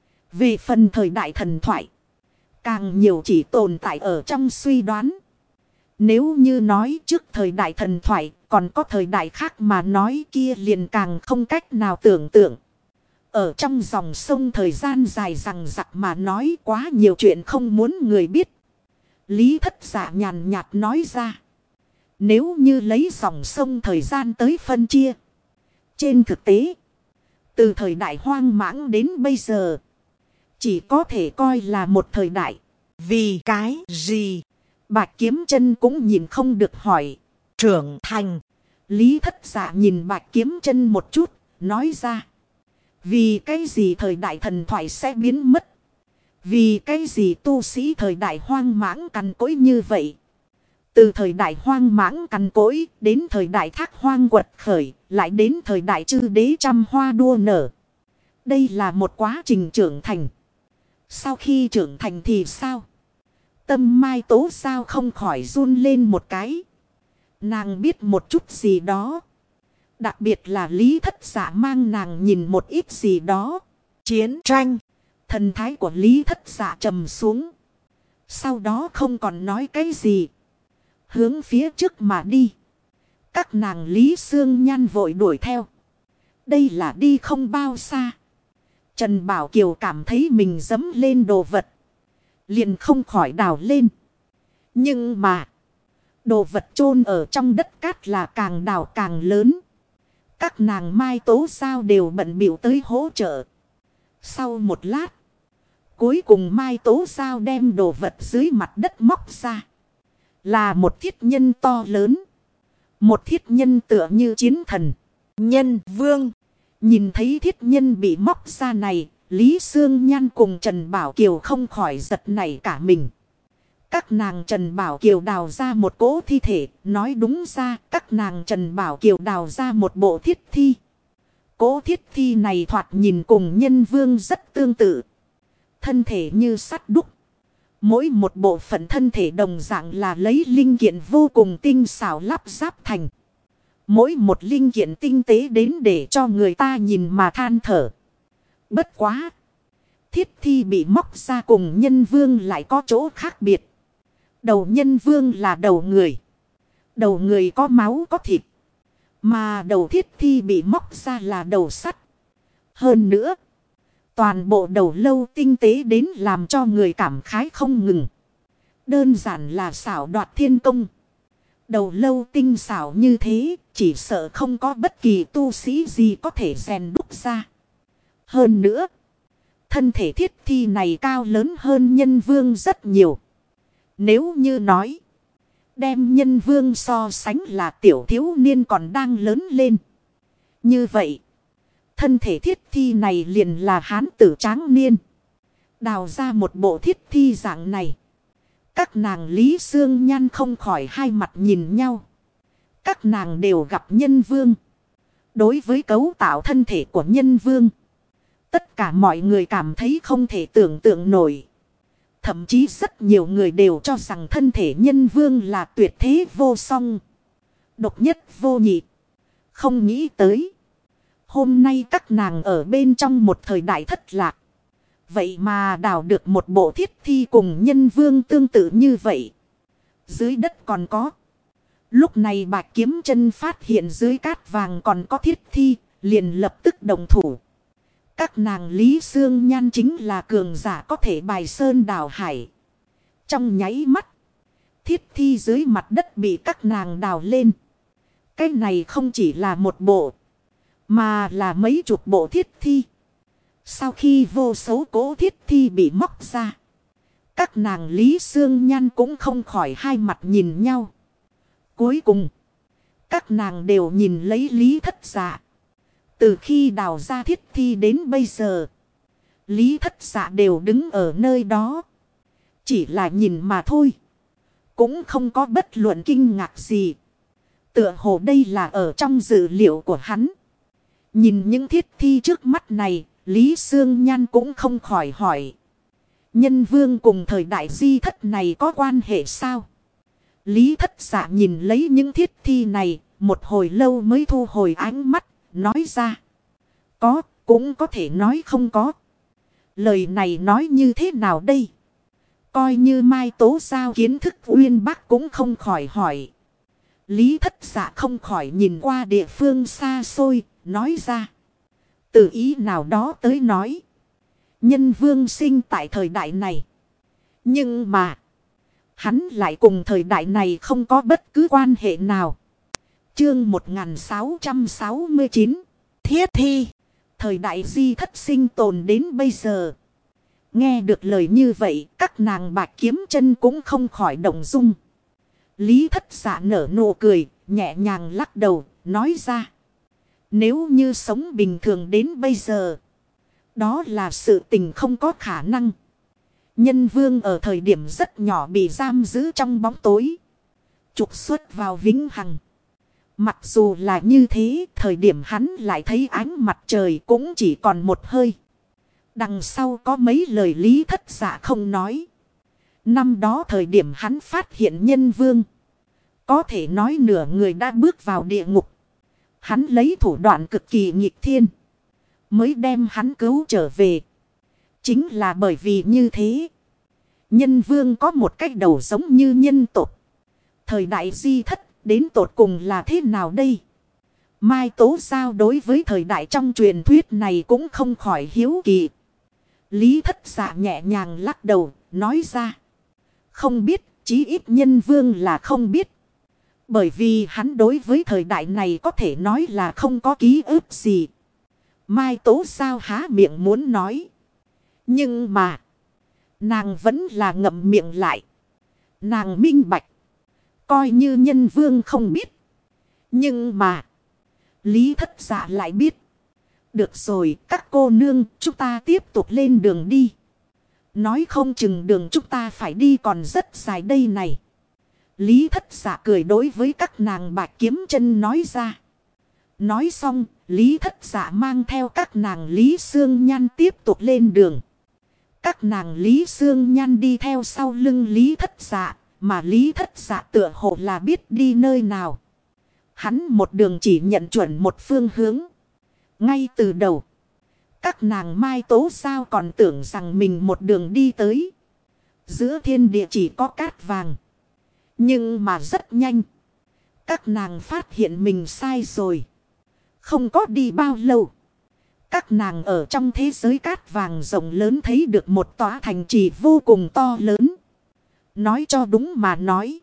Về phần thời đại thần thoại, càng nhiều chỉ tồn tại ở trong suy đoán. Nếu như nói trước thời đại thần thoại còn có thời đại khác mà nói kia liền càng không cách nào tưởng tượng. Ở trong dòng sông thời gian dài rằng rặc mà nói quá nhiều chuyện không muốn người biết. Lý Thất Dạ nhàn nhạt nói ra. Nếu như lấy dòng sông thời gian tới phân chia. Trên thực tế, từ thời đại hoang mãng đến bây giờ, chỉ có thể coi là một thời đại. Vì cái gì? Bạch Kiếm Chân cũng nhìn không được hỏi. Trưởng thành. Lý Thất Dạ nhìn Bạch Kiếm Chân một chút, nói ra. Vì cái gì thời đại thần thoại sẽ biến mất? Vì cái gì tu sĩ thời đại hoang mãng cằn cỗi như vậy? Từ thời đại hoang mãng cằn cỗi đến thời đại thác hoang quật khởi, lại đến thời đại chư đế trăm hoa đua nở. Đây là một quá trình trưởng thành. Sau khi trưởng thành thì sao? Tâm Mai Tố Giao không khỏi run lên một cái. Nàng biết một chút gì đó. Đặc biệt là Lý Thất Dạ mang nàng nhìn một ít gì đó. Chiến tranh. Thần thái của Lý Thất Dạ trầm xuống. Sau đó không còn nói cái gì. Hướng phía trước mà đi. Các nàng Lý Xương Nhan vội đuổi theo. Đây là đi không bao xa. Trần Bảo Kiều cảm thấy mình dẫm lên đồ vật. Liền không khỏi đào lên. Nhưng mà, đồ vật chôn ở trong đất cát là càng đào càng lớn. Các nàng Mai Tố Giao đều bận bịu tới hỗ trợ. Sau một lát, cuối cùng Mai Tố Giao đem đồ vật dưới mặt đất móc ra. Là một thiết nhân to lớn. Một thiết nhân tựa như chiến thần. Nhân vương. Nhìn thấy thiết nhân bị móc ra này, Lý Xương Nhan cùng Trần Bảo Kiều không khỏi giật nảy cả mình. Các nàng Trần Bảo Kiều đào ra một cỗ thi thể, nói đúng ra các nàng Trần Bảo Kiều đào ra một bộ thiết thi. Cỗ thiết thi này thoạt nhìn cùng nhân vương rất tương tự. Thân thể như sắt đúc. Mỗi một bộ phận thân thể đồng dạng là lấy linh kiện vô cùng tinh xảo lắp ráp thành. Mỗi một linh kiện tinh tế đến để cho người ta nhìn mà than thở. Bất quá. Thiết thi bị móc ra cùng nhân vương lại có chỗ khác biệt. Đầu nhân vương là đầu người. Đầu người có máu có thịt. Mà đầu thiết thi bị móc ra là đầu sắt. Hơn nữa. Toàn bộ đầu lâu tinh tế đến làm cho người cảm khái không ngừng. Đơn giản là xảo đoạt thiên công. Đầu lâu tinh xảo như thế, chỉ sợ không có bất kỳ tu sĩ gì có thể rèn đúc ra. Hơn nữa, thân thể thiết thi này cao lớn hơn nhân vương rất nhiều. Nếu như nói, đem nhân vương so sánh là tiểu thiếu niên còn đang lớn lên. Như vậy, thân thể thiết thi này liền là hán tử tráng niên. Đào ra một bộ thiết thi dạng này. Các nàng Lý Xương Nhan không khỏi hai mặt nhìn nhau. Các nàng đều gặp nhân vương. Đối với cấu tạo thân thể của nhân vương, tất cả mọi người cảm thấy không thể tưởng tượng nổi. Thậm chí rất nhiều người đều cho rằng thân thể nhân vương là tuyệt thế vô song, độc nhất vô nhị. Không nghĩ tới, hôm nay các nàng ở bên trong một thời đại thất lạc. Vậy mà đào được một bộ thiết thi cùng nhân vương tương tự như vậy. Dưới đất còn có. Lúc này Bạch Kiếm Chân phát hiện dưới cát vàng còn có thiết thi, liền lập tức đồng thủ. Các nàng Lý Xương Nhan chính là cường giả có thể bài sơn đào hải. Trong nháy mắt, thiết thi dưới mặt đất bị các nàng đào lên. Cái này không chỉ là một bộ, mà là mấy chục bộ thiết thi. Sau khi vô số cố thiết thi bị móc ra, các nàng Lý Xương Nhan cũng không khỏi hai mặt nhìn nhau. Cuối cùng, các nàng đều nhìn lấy Lý Thất Dạ. Từ khi đào ra thiết thi đến bây giờ, Lý Thất Dạ đều đứng ở nơi đó. Chỉ là nhìn mà thôi, cũng không có bất luận kinh ngạc gì. Tựa hồ đây là ở trong dự liệu của hắn. Nhìn những thiết thi trước mắt này, Lý Xương Nhan cũng không khỏi hỏi. Nhân vương cùng thời đại di thất này có quan hệ sao? Lý Thất Dạ nhìn lấy những thiết thi này, một hồi lâu mới thu hồi ánh mắt, nói ra. Có, cũng có thể nói không có. Lời này nói như thế nào đây? Coi như Mai Tố Giao kiến thức uyên bác cũng không khỏi hỏi. Lý Thất Dạ không khỏi nhìn qua địa phương xa xôi, nói ra. Từ ý nào đó tới nói, nhân vương sinh tại thời đại này. Nhưng mà, hắn lại cùng thời đại này không có bất cứ quan hệ nào. Chương 1669, Thiết thi. Thời đại di thất sinh tồn đến bây giờ. Nghe được lời như vậy, các nàng Bạch Kiếm Chân cũng không khỏi động dung. Lý Thất Dạ nở nụ cười, nhẹ nhàng lắc đầu, nói ra. Nếu như sống bình thường đến bây giờ, đó là sự tình không có khả năng. Nhân vương ở thời điểm rất nhỏ bị giam giữ trong bóng tối, trục xuất vào vĩnh hằng. Mặc dù là như thế, thời điểm hắn lại thấy ánh mặt trời cũng chỉ còn một hơi. Đằng sau có mấy lời Lý Thất Dạ không nói. Năm đó thời điểm hắn phát hiện nhân vương, có thể nói nửa người đã bước vào địa ngục. Hắn lấy thủ đoạn cực kỳ nghịch thiên, mới đem hắn cứu trở về. Chính là bởi vì như thế, nhân vương có một cách đầu giống như nhân tộc. Thời đại di thất đến tột cùng là thế nào đây? Mai Tố Giao đối với thời đại trong truyền thuyết này cũng không khỏi hiếu kỳ. Lý Thất Dạ nhẹ nhàng lắc đầu, nói ra. Không biết, chí ít nhân vương là không biết. Bởi vì hắn đối với thời đại này có thể nói là không có ký ức gì. Mai Tố Giao há miệng muốn nói. Nhưng mà, nàng vẫn là ngậm miệng lại. Nàng minh bạch, coi như nhân vương không biết. Nhưng mà, Lý Thất Dạ lại biết. Được rồi, các cô nương, chúng ta tiếp tục lên đường đi. Nói không chừng đường chúng ta phải đi còn rất dài đây này. Lý Thất Dạ cười đối với các nàng Bạch Kiếm Chân nói ra. Nói xong, Lý Thất Dạ mang theo các nàng Lý Xương Nhan tiếp tục lên đường. Các nàng Lý Xương Nhan đi theo sau lưng Lý Thất Dạ, mà Lý Thất Dạ tựa hồ là biết đi nơi nào. Hắn một đường chỉ nhận chuẩn một phương hướng. Ngay từ đầu, các nàng Mai Tố Giao còn tưởng rằng mình một đường đi tới. Giữa thiên địa chỉ có cát vàng. Nhưng mà rất nhanh, các nàng phát hiện mình sai rồi. Không có đi bao lâu, các nàng ở trong thế giới cát vàng rộng lớn thấy được một tòa thành trì vô cùng to lớn. Nói cho đúng mà nói,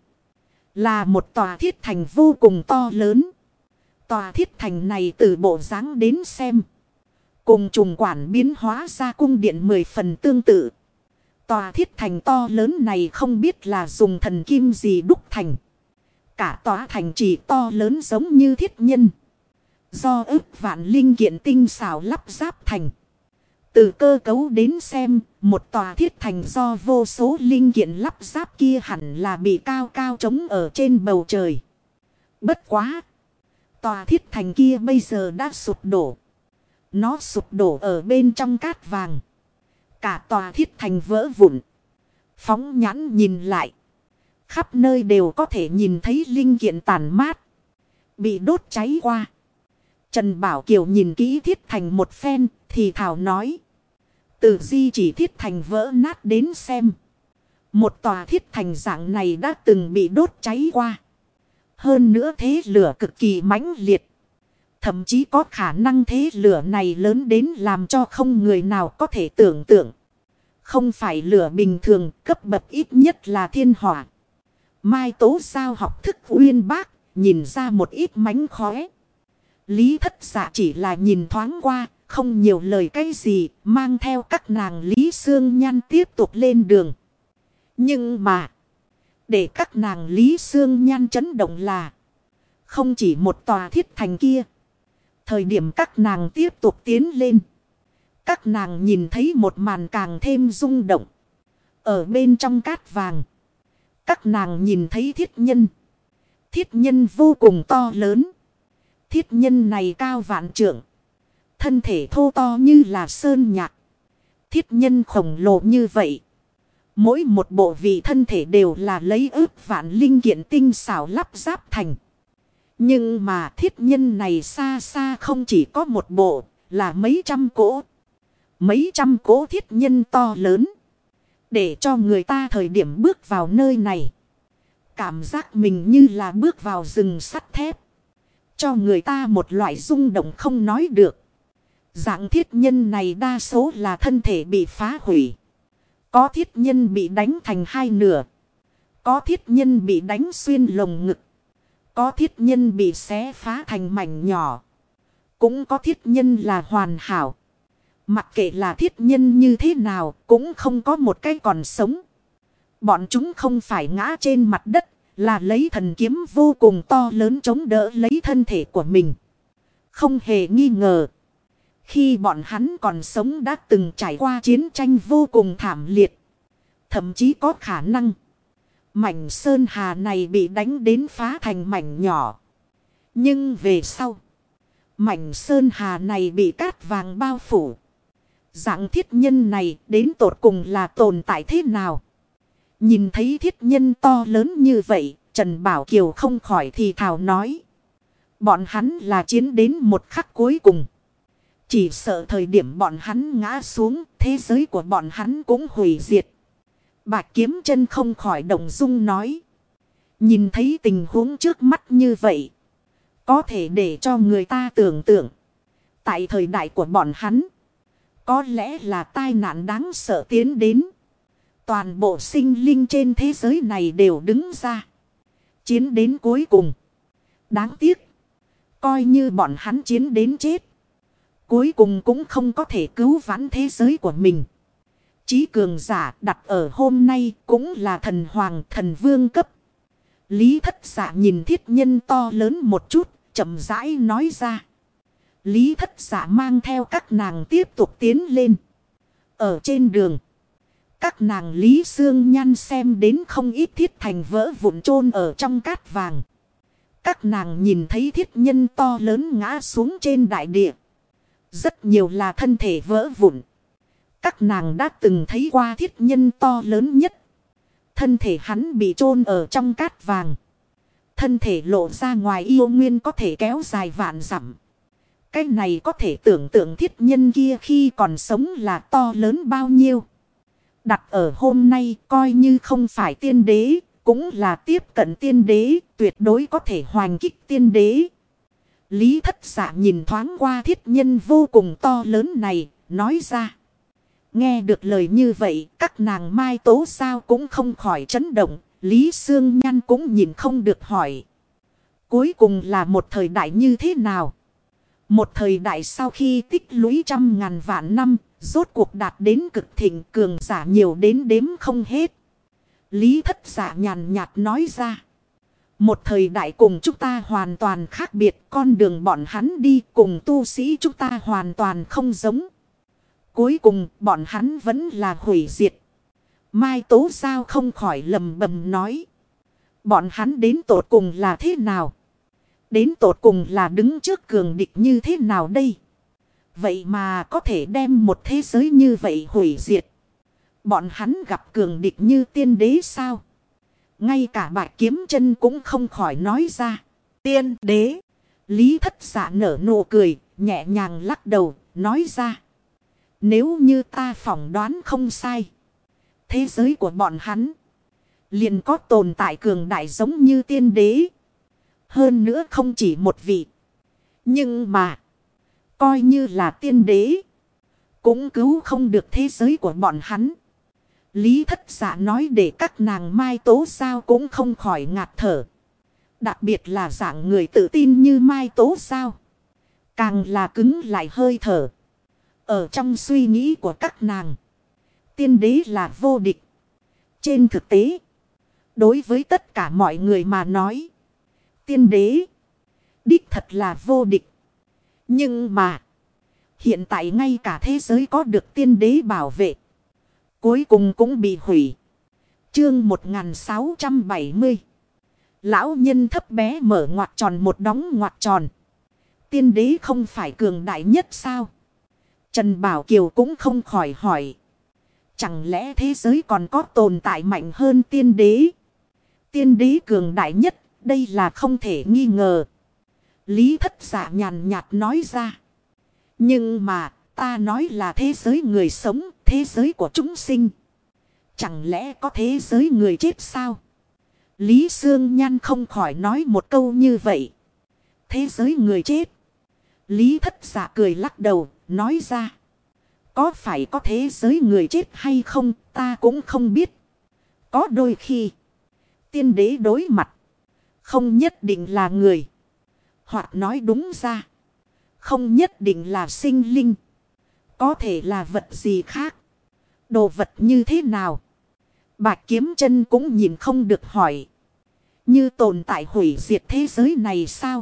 là một tòa thiết thành vô cùng to lớn. Tòa thiết thành này từ bộ dáng đến xem, cùng trùng quản biến hóa ra cung điện 10 phần tương tự. Tòa thiết thành to lớn này không biết là dùng thần kim gì đúc thành. Cả tòa thành trì to lớn giống như thiết nhân. Do ức vạn linh kiện tinh xảo lắp ráp thành. Từ cơ cấu đến xem, một tòa thiết thành do vô số linh kiện lắp ráp kia hẳn là bị cao cao trống ở trên bầu trời. Bất quá! Tòa thiết thành kia bây giờ đã sụp đổ. Nó sụp đổ ở bên trong cát vàng. Cả tòa thiết thành vỡ vụn. Phóng nhãn nhìn lại, khắp nơi đều có thể nhìn thấy linh kiện tàn mát, bị đốt cháy qua. Trần Bảo Kiều nhìn kỹ thiết thành một phen thì thảo nói. Từ di chỉ thiết thành vỡ nát đến xem, một tòa thiết thành dạng này đã từng bị đốt cháy qua. Hơn nữa thế lửa cực kỳ mãnh liệt. Thậm chí có khả năng thế lửa này lớn đến làm cho không người nào có thể tưởng tượng. Không phải lửa bình thường, cấp bậc ít nhất là thiên hỏa. Mai Tố Giao học thức uyên bác, nhìn ra một ít mánh khóe. Lý Thất Dạ chỉ là nhìn thoáng qua, không nhiều lời cái gì, mang theo các nàng Lý Xương Nhan tiếp tục lên đường. Nhưng mà, để các nàng Lý Xương Nhan chấn động là, không chỉ một tòa thiết thành kia. Thời điểm các nàng tiếp tục tiến lên, các nàng nhìn thấy một màn càng thêm rung động. Ở bên trong cát vàng, các nàng nhìn thấy thiết nhân. Thiết nhân vô cùng to lớn. Thiết nhân này cao vạn trượng. Thân thể thô to như là sơn nhạc. Thiết nhân khổng lồ như vậy. Mỗi một bộ vị thân thể đều là lấy ước vạn linh kiện tinh xảo lắp ráp thành. Nhưng mà thiết nhân này xa xa không chỉ có một bộ, là mấy trăm cỗ. Mấy trăm cỗ thiết nhân to lớn. Để cho người ta thời điểm bước vào nơi này, cảm giác mình như là bước vào rừng sắt thép. Cho người ta một loại rung động không nói được. Dạng thiết nhân này đa số là thân thể bị phá hủy. Có thiết nhân bị đánh thành hai nửa. Có thiết nhân bị đánh xuyên lồng ngực. Có thiết nhân bị xé phá thành mảnh nhỏ. Cũng có thiết nhân là hoàn hảo. Mặc kệ là thiết nhân như thế nào, cũng không có một cái còn sống. Bọn chúng không phải ngã trên mặt đất, là lấy thần kiếm vô cùng to lớn chống đỡ lấy thân thể của mình. Không hề nghi ngờ, khi bọn hắn còn sống đã từng trải qua chiến tranh vô cùng thảm liệt. Thậm chí có khả năng mảnh sơn hà này bị đánh đến phá thành mảnh nhỏ. Nhưng về sau, mảnh sơn hà này bị cát vàng bao phủ. Dạng thiết nhân này đến tột cùng là tồn tại thế nào? Nhìn thấy thiết nhân to lớn như vậy, Trần Bảo Kiều không khỏi thì thào nói. Bọn hắn là chiến đến một khắc cuối cùng. Chỉ sợ thời điểm bọn hắn ngã xuống, thế giới của bọn hắn cũng hủy diệt. Bạch Kiếm Chân không khỏi động dung nói. Nhìn thấy tình huống trước mắt như vậy, có thể để cho người ta tưởng tượng. Tại thời đại của bọn hắn, có lẽ là tai nạn đáng sợ tiến đến. Toàn bộ sinh linh trên thế giới này đều đứng ra. Chiến đến cuối cùng. Đáng tiếc, coi như bọn hắn chiến đến chết, cuối cùng cũng không có thể cứu vãn thế giới của mình. Chí cường giả đặt ở hôm nay cũng là thần hoàng thần vương cấp. Lý Thất Dạ nhìn thiết nhân to lớn một chút, chậm rãi nói ra. Lý Thất Dạ mang theo các nàng tiếp tục tiến lên. Ở trên đường, các nàng Lý Xương Nhan xem đến không ít thiết thành vỡ vụn chôn ở trong cát vàng. Các nàng nhìn thấy thiết nhân to lớn ngã xuống trên đại địa. Rất nhiều là thân thể vỡ vụn. Các nàng đã từng thấy qua thiết nhân to lớn nhất. Thân thể hắn bị chôn ở trong cát vàng. Thân thể lộ ra ngoài yêu nguyên có thể kéo dài vạn dặm. Cái này có thể tưởng tượng thiết nhân kia khi còn sống là to lớn bao nhiêu. Đặt ở hôm nay coi như không phải tiên đế, cũng là tiếp cận tiên đế, tuyệt đối có thể hoành kích tiên đế. Lý Thất Dạ nhìn thoáng qua thiết nhân vô cùng to lớn này, nói ra. Nghe được lời như vậy, các nàng Mai Tố sao cũng không khỏi chấn động, Lý Sương Nhan cũng nhìn không được hỏi. Cuối cùng là một thời đại như thế nào? Một thời đại sau khi tích lũy trăm ngàn vạn năm, rốt cuộc đạt đến cực thịnh, cường giả nhiều đến đếm không hết. Lý Thất Dạ nhàn nhạt nói ra. Một thời đại cùng chúng ta hoàn toàn khác biệt, con đường bọn hắn đi cùng tu sĩ chúng ta hoàn toàn không giống. Cuối cùng bọn hắn vẫn là hủy diệt. Mai Tố sao không khỏi lầm bầm nói. Bọn hắn đến tột cùng là thế nào? Đến tột cùng là đứng trước cường địch như thế nào đây? Vậy mà có thể đem một thế giới như vậy hủy diệt. Bọn hắn gặp cường địch như tiên đế sao? Ngay cả Bạch Kiếm Chân cũng không khỏi nói ra. Tiên đế. Lý Thất Dạ nở nụ cười, nhẹ nhàng lắc đầu, nói ra. Nếu như ta phỏng đoán không sai. Thế giới của bọn hắn liền có tồn tại cường đại giống như tiên đế. Hơn nữa không chỉ một vị. Nhưng mà coi như là tiên đế cũng cứu không được thế giới của bọn hắn. Lý Thất Dạ nói để các nàng Mai Tố sao cũng không khỏi ngạt thở. Đặc biệt là dạng người tự tin như Mai Tố sao. Càng là cứng lại hơi thở. Ở trong suy nghĩ của các nàng, tiên đế là vô địch. Trên thực tế, đối với tất cả mọi người mà nói, tiên đế đích thật là vô địch. Nhưng mà hiện tại ngay cả thế giới có được tiên đế bảo vệ, cuối cùng cũng bị hủy. Chương 1670. Lão nhân thấp bé mở ngoặc tròn một đóng ngoặc tròn. Tiên đế không phải cường đại nhất sao? Trần Bảo Kiều cũng không khỏi hỏi. Chẳng lẽ thế giới còn có tồn tại mạnh hơn tiên đế? Tiên đế cường đại nhất, đây là không thể nghi ngờ. Lý Thất Dạ nhàn nhạt nói ra. Nhưng mà ta nói là thế giới người sống, thế giới của chúng sinh. Chẳng lẽ có thế giới người chết sao? Lý Sương Nhan không khỏi nói một câu như vậy. Thế giới người chết. Lý Thất Dạ cười lắc đầu, nói ra. Có phải có thế giới người chết hay không, ta cũng không biết. Có đôi khi tiên đế đối mặt không nhất định là người. Hoặc nói đúng ra, không nhất định là sinh linh. Có thể là vật gì khác. Đồ vật như thế nào? Bạch Kiếm Chân cũng nhìn không được hỏi. Như tồn tại hủy diệt thế giới này sao?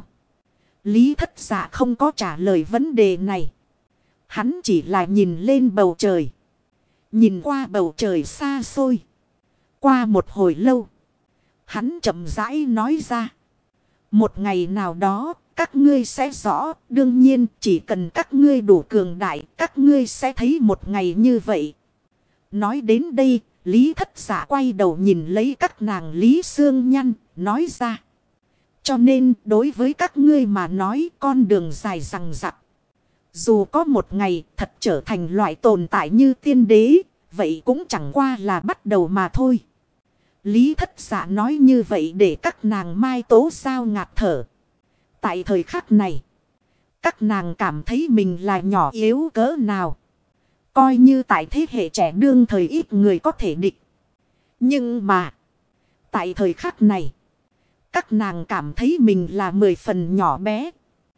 Lý Thất Dạ không có trả lời vấn đề này. Hắn chỉ là nhìn lên bầu trời. Nhìn qua bầu trời xa xôi. Qua một hồi lâu, hắn chậm rãi nói ra. Một ngày nào đó, các ngươi sẽ rõ. Đương nhiên, chỉ cần các ngươi đủ cường đại, các ngươi sẽ thấy một ngày như vậy. Nói đến đây, Lý Thất Dạ quay đầu nhìn lấy các nàng Lý Sương Nhan, nói ra. Cho nên, đối với các ngươi mà nói, con đường dài rằng rặc. Dù có một ngày thật trở thành loại tồn tại như tiên đế, vậy cũng chẳng qua là bắt đầu mà thôi. Lý Thất Dạ nói như vậy để các nàng Mai Tố sao ngạt thở. Tại thời khắc này, các nàng cảm thấy mình là nhỏ yếu cỡ nào. Coi như tại thế hệ trẻ đương thời ít người có thể địch. Nhưng mà, tại thời khắc này, các nàng cảm thấy mình là 10 phần nhỏ bé.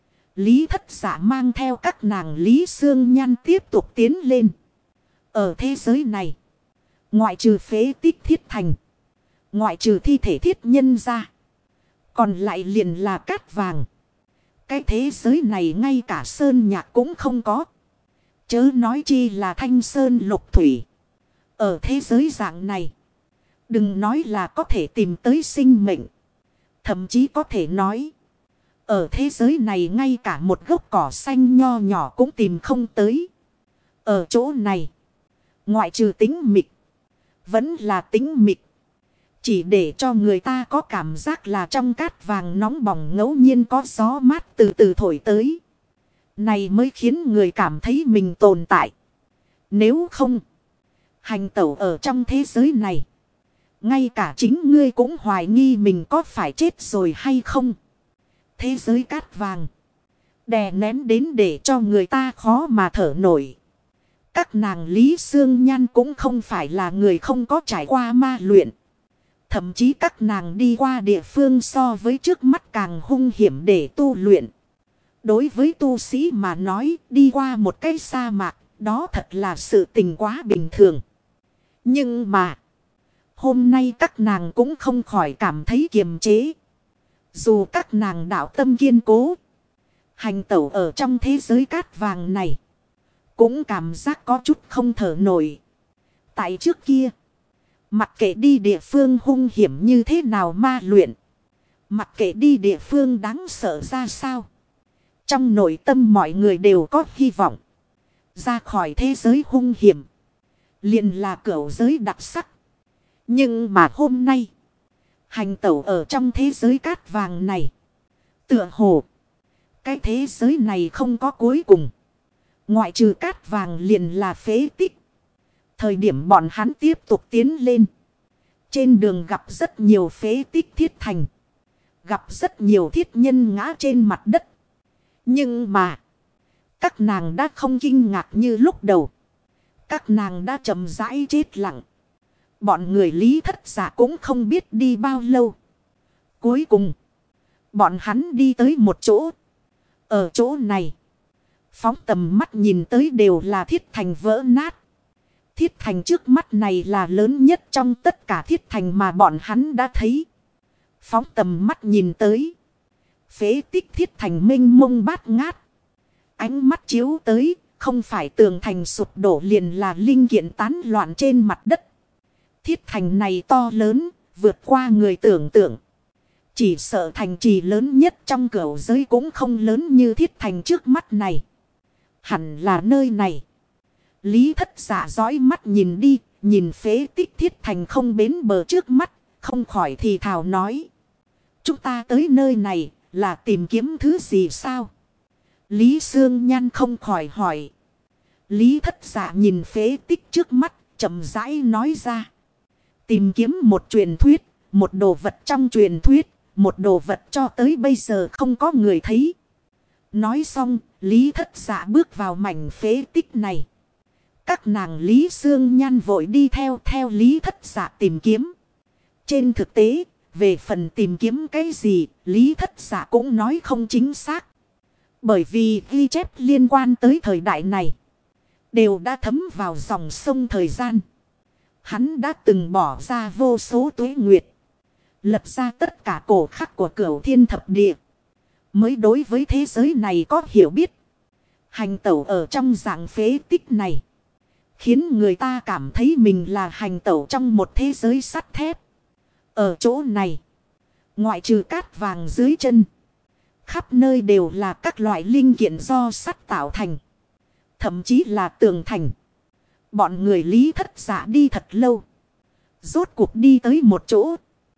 Lý Thất Dạ mang theo các nàng Lý Sương Nhan tiếp tục tiến lên. Ở thế giới này, ngoại trừ phế tích thiết thành, ngoại trừ thi thể thiết nhân ra, còn lại liền là cát vàng. Cái thế giới này ngay cả sơn nhạc cũng không có. Chớ nói chi là thanh sơn lục thủy. Ở thế giới dạng này, đừng nói là có thể tìm tới sinh mệnh. Thậm chí có thể nói, ở thế giới này ngay cả một gốc cỏ xanh nho nhỏ cũng tìm không tới. Ở chỗ này, ngoại trừ tính mịch, vẫn là tính mịch. Chỉ để cho người ta có cảm giác là trong cát vàng nóng bỏng ngẫu nhiên có gió mát từ từ thổi tới. Này mới khiến người cảm thấy mình tồn tại. Nếu không, hành tẩu ở trong thế giới này, ngay cả chính ngươi cũng hoài nghi mình có phải chết rồi hay không. Thế giới cát vàng đè nén đến để cho người ta khó mà thở nổi. Các nàng Lý Xương Nhan cũng không phải là người không có trải qua ma luyện. Thậm chí các nàng đi qua địa phương so với trước mắt càng hung hiểm để tu luyện. Đối với tu sĩ mà nói, đi qua một cái sa mạc, đó thật là sự tình quá bình thường. Nhưng mà, hôm nay các nàng cũng không khỏi cảm thấy kiềm chế. Dù các nàng đạo tâm kiên cố, hành tẩu ở trong thế giới cát vàng này, cũng cảm giác có chút không thở nổi. Tại trước kia, mặc kệ đi địa phương hung hiểm như thế nào ma luyện, mặc kệ đi địa phương đáng sợ ra sao, trong nội tâm mọi người đều có hy vọng. Ra khỏi thế giới hung hiểm, liền là cửu giới đặc sắc. Nhưng mà hôm nay, hành tẩu ở trong thế giới cát vàng này, tựa hồ cái thế giới này không có cuối cùng. Ngoại trừ cát vàng liền là phế tích. Thời điểm bọn hắn tiếp tục tiến lên, trên đường gặp rất nhiều phế tích thiết thành, gặp rất nhiều thiết nhân ngã trên mặt đất. Nhưng mà, các nàng đã không kinh ngạc như lúc đầu. Các nàng đã chậm rãi chết lặng. Bọn người Lý Thất Giả cũng không biết đi bao lâu. Cuối cùng, bọn hắn đi tới một chỗ. Ở chỗ này, phóng tầm mắt nhìn tới đều là thiết thành vỡ nát. Thiết thành trước mắt này là lớn nhất trong tất cả thiết thành mà bọn hắn đã thấy. Phóng tầm mắt nhìn tới, phế tích thiết thành mênh mông bát ngát. Ánh mắt chiếu tới, không phải tường thành sụp đổ liền là linh kiện tán loạn trên mặt đất. Thiết thành này to lớn, vượt qua người tưởng tượng. Chỉ sợ thành trì lớn nhất trong cửu giới cũng không lớn như thiết thành trước mắt này. Hẳn là nơi này. Lý Thất Giả dõi mắt nhìn đi, nhìn phế tích thiết thành không bến bờ trước mắt, không khỏi thì thào nói. Chúng ta tới nơi này là tìm kiếm thứ gì sao? Lý Xương Nhan không khỏi hỏi. Lý Thất Giả nhìn phế tích trước mắt, chậm rãi nói ra. Tìm kiếm một truyền thuyết, một đồ vật trong truyền thuyết, một đồ vật cho tới bây giờ không có người thấy. Nói xong, Lý Thất Giả bước vào mảnh phế tích này. Các nàng Lý Xương Nhan vội đi theo Lý Thất Giả tìm kiếm. Trên thực tế, về phần tìm kiếm cái gì, Lý Thất Giả cũng nói không chính xác. Bởi vì ghi chép liên quan tới thời đại này, đều đã thấm vào dòng sông thời gian. Hắn đã từng bỏ ra vô số tuế nguyệt, lập ra tất cả cổ khắc của Cửu Thiên Thập Địa, mới đối với thế giới này có hiểu biết. Hành tẩu ở trong dạng phế tích này, khiến người ta cảm thấy mình là hành tẩu trong một thế giới sắt thép. Ở chỗ này, ngoại trừ cát vàng dưới chân, khắp nơi đều là các loại linh kiện do sắt tạo thành. Thậm chí là tường thành. Bọn người Lý Thất Giả đi thật lâu, rốt cuộc đi tới một chỗ.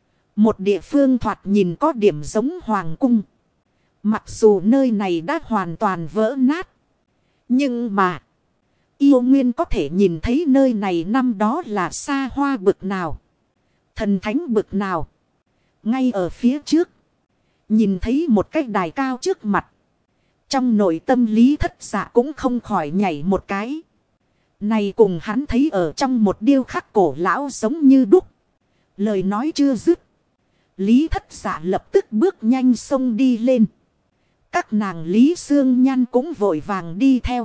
Một địa phương thoạt nhìn có điểm giống hoàng cung. Mặc dù nơi này đã hoàn toàn vỡ nát, nhưng mà yêu nguyên có thể nhìn thấy nơi này năm đó là xa hoa bực nào, thần thánh bực nào. Ngay ở phía trước, nhìn thấy một cái đài cao trước mặt. Trong nội tâm Lý Thất Giả cũng không khỏi nhảy một cái. Này cùng hắn thấy ở trong một điêu khắc cổ lão giống như đúc. Lời nói chưa dứt, Lý Thất Giả lập tức bước nhanh xông đi lên. Các nàng Lý Xương Nhan cũng vội vàng đi theo.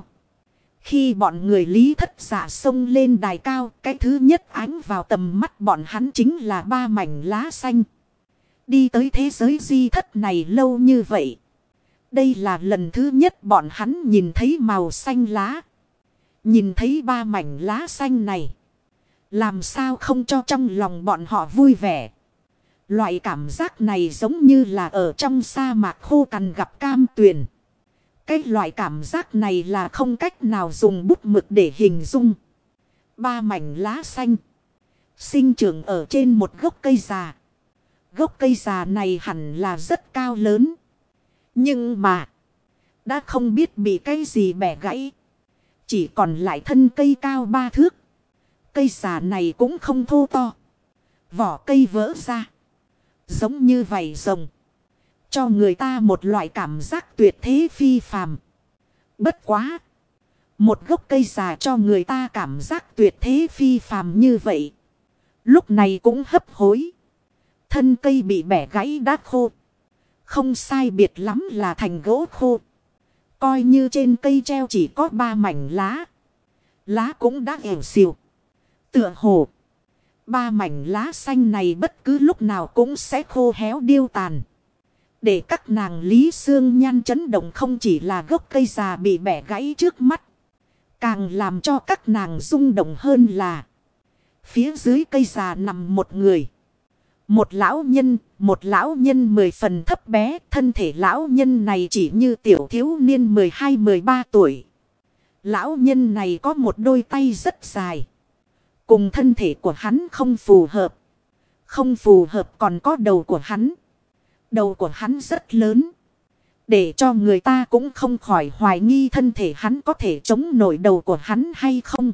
Khi bọn người Lý Thất Giả xông lên đài cao, cái thứ nhất ánh vào tầm mắt bọn hắn chính là 3 mảnh lá xanh. Đi tới thế giới di thất này lâu như vậy, đây là lần thứ nhất bọn hắn nhìn thấy màu xanh lá. Nhìn thấy 3 mảnh lá xanh này, làm sao không cho trong lòng bọn họ vui vẻ. Loại cảm giác này giống như là ở trong sa mạc khô cằn gặp cam tuyền. Cái loại cảm giác này là không cách nào dùng bút mực để hình dung. 3 mảnh lá xanh, sinh trưởng ở trên một gốc cây già. Gốc cây già này hẳn là rất cao lớn. Nhưng mà đã không biết bị cái gì bẻ gãy. Chỉ còn lại thân cây cao 3 thước. Cây già này cũng không thô to. Vỏ cây vỡ ra. Giống như vảy rồng. Cho người ta một loại cảm giác tuyệt thế phi phàm. Bất quá. Một gốc cây già cho người ta cảm giác tuyệt thế phi phàm như vậy. Lúc này cũng hấp hối. Thân cây bị bẻ gãy đã khô. Không sai biệt lắm là thành gỗ khô. Coi như trên cây treo chỉ có 3 mảnh lá. Lá cũng đã ẻo xìu. Tựa hồ 3 mảnh lá xanh này bất cứ lúc nào cũng sẽ khô héo điêu tàn. Để các nàng Lý Xương Nhan chấn động không chỉ là gốc cây già bị bẻ gãy trước mắt. Càng làm cho các nàng rung động hơn là phía dưới cây già nằm một người. Một lão nhân 10 phần thấp bé. Thân thể lão nhân này chỉ như tiểu thiếu niên 12-13 tuổi. Lão nhân này có một đôi tay rất dài. Cùng thân thể của hắn không phù hợp. Không phù hợp còn có đầu của hắn. Đầu của hắn rất lớn. Để cho người ta cũng không khỏi hoài nghi thân thể hắn có thể chống nổi đầu của hắn hay không.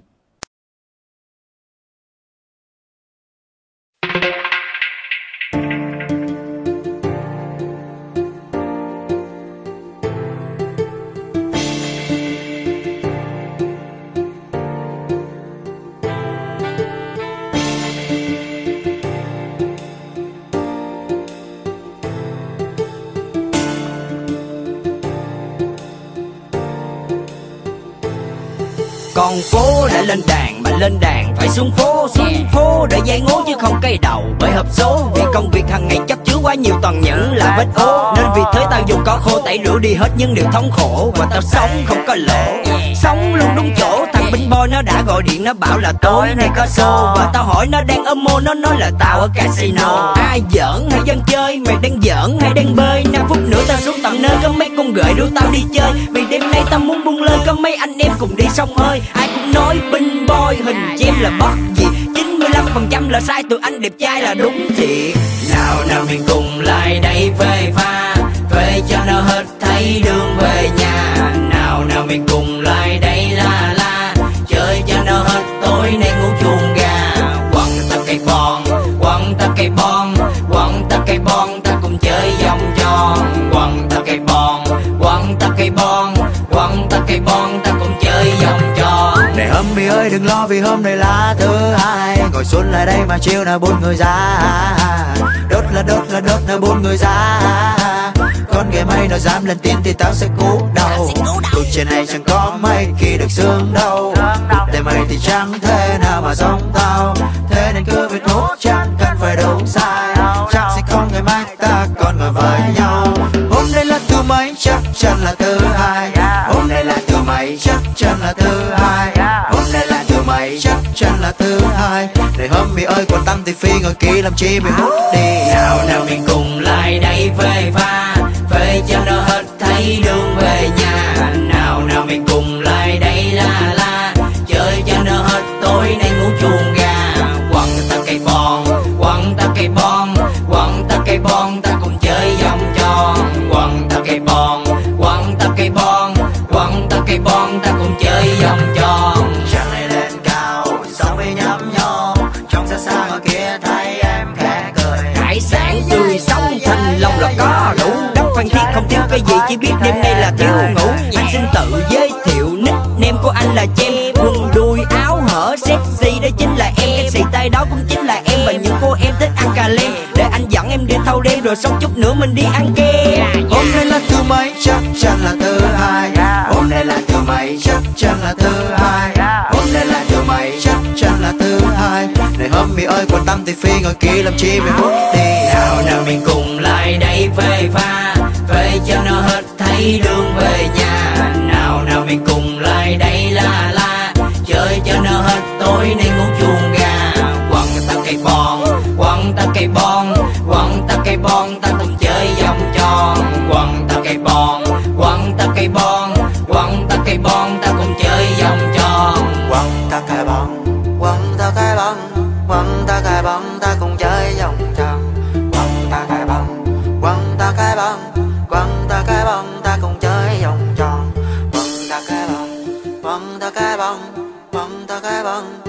Con phố đã lên đàn mà lên đàn phải xuống phố để giải ngố chứ không cây đầu bởi hợp số. Vì công việc hàng ngày chất chứa quá nhiều toàn những là vết ố, nên vì thế tao dùng có khô tẩy rửa đi hết những điều thống khổ. Và tao sống không có lỗ, sống luôn đúng chỗ. Thằng binh boy nó đã gọi điện nó bảo là tối nay có show. Và tao hỏi nó đang ở mô, nó nói là tao ở casino. Ai giỡn hay dân chơi, mày đang giỡn hay đang bơi? 5 phút nữa tao xuống tận nơi, có mấy con gửi rủ tao đi chơi. Vì đêm nay tao muốn buông lơi, có mấy anh em cùng đi sông hơi. Ai cũng nói binh boy hình chim là bất gì, 95% là sai, tụi anh đẹp trai là đúng thiệt. Nào mình cùng lại đây phê pha, phê cho nó hết thấy đường về nhà. Nào mình cùng lại đây la, chơi cho nó hết tối nay ngủ chuồng gà. Quăng ta cây bon, quăng ta cây bon, quăng ta cây bon, ta cùng chơi vòng tròn. Quăng ta cây bon, quăng ta cây bon, quăng ta cây bon, ta cùng chơi vòng tròn. Này Hummy ơi đừng lo vì hôm nay là thứ hai. Ngồi xuống lại đây mà chiều nào 4 người ra. Đốt là 4 người ra. Con ghẻ mây nó dám lên tin thì tao sẽ cú đầu. Cuộc trên này chẳng có mấy khi được sướng đâu. Để mày thì chẳng thế nào mà giống tao. Thế nên cứ việc hút chẳng cần phải đúng sai. Chắc sẽ không ngày mai ta còn ngồi với nhau. Hôm nay là thứ mấy chắc chắn là thứ hai. Hôm nay là thứ mấy chắc chắn là thứ hai. Hôm nay là thứ mấy chắc chắn là thứ hai. Này Hummy ơi còn tâm thì phi ngồi kia làm chi mày hút đi. Nào mình cùng lại đây phê pha, phê cho nó hết thấy đường về nhà. Nào mình cùng lại đây la, chơi cho nó hết tối nay ngủ chuồng gà. Quăng ta cây bon, quăng ta cây bon, quăng ta cây bon, ta cùng chơi vòng tròn. Quăng ta cây bon, quăng ta cây bon, quăng ta cây bon, ta cùng chơi vòng tròn. Trăng này lên cao, sóng bay nhắm nhó. Trong xa xa ngoài kia thấy em khẽ cười. Hải sản tươi sống thanh long là có đủ. Đất Phan Thiết không thiếu cái gì, chỉ biết đêm nay là thiếu ngủ. Anh xin tự giới thiệu nickname của anh là Jem. Quần đùi áo hở sexy đó chính là em. Cái xì tay đó cũng chính là em. Và những cô em thích ăn cà lem, để anh dẫn em đi thâu đêm rồi xong chút nữa mình đi ăn kem. Hôm nay là thứ mấy chắc chắn là thứ hai. Hôm nay là thứ mấy chắc chắn là thứ hai. Hôm nay là thứ mấy chắc chắn là thứ hai. Này Hummy ơi quan tâm thì phi ngồi kia làm chi mày hút đi. Nào mình cùng lại đây phê pha, phê cho nó hết thấy đường về nhà. Nào mình cùng lại đây la, chơi cho nó hết tối nay ngủ chuồng gà. Quăng ta cây bon, quăng ta cây bon, quăng ta cây bon, ta cùng chơi vòng tròn. Quăng ta cây bon, quăng ta cây bon, quăng ta cây bon, ta cùng chơi vòng tròn. Quăng ta cây bon, quăng ta cây bon, quăng ta ta cái bông, quăng ta cái bông, ta cùng chơi vòng tròn. Quăng ta cái bông, quăng ta cái bông, quăng ta cái bông.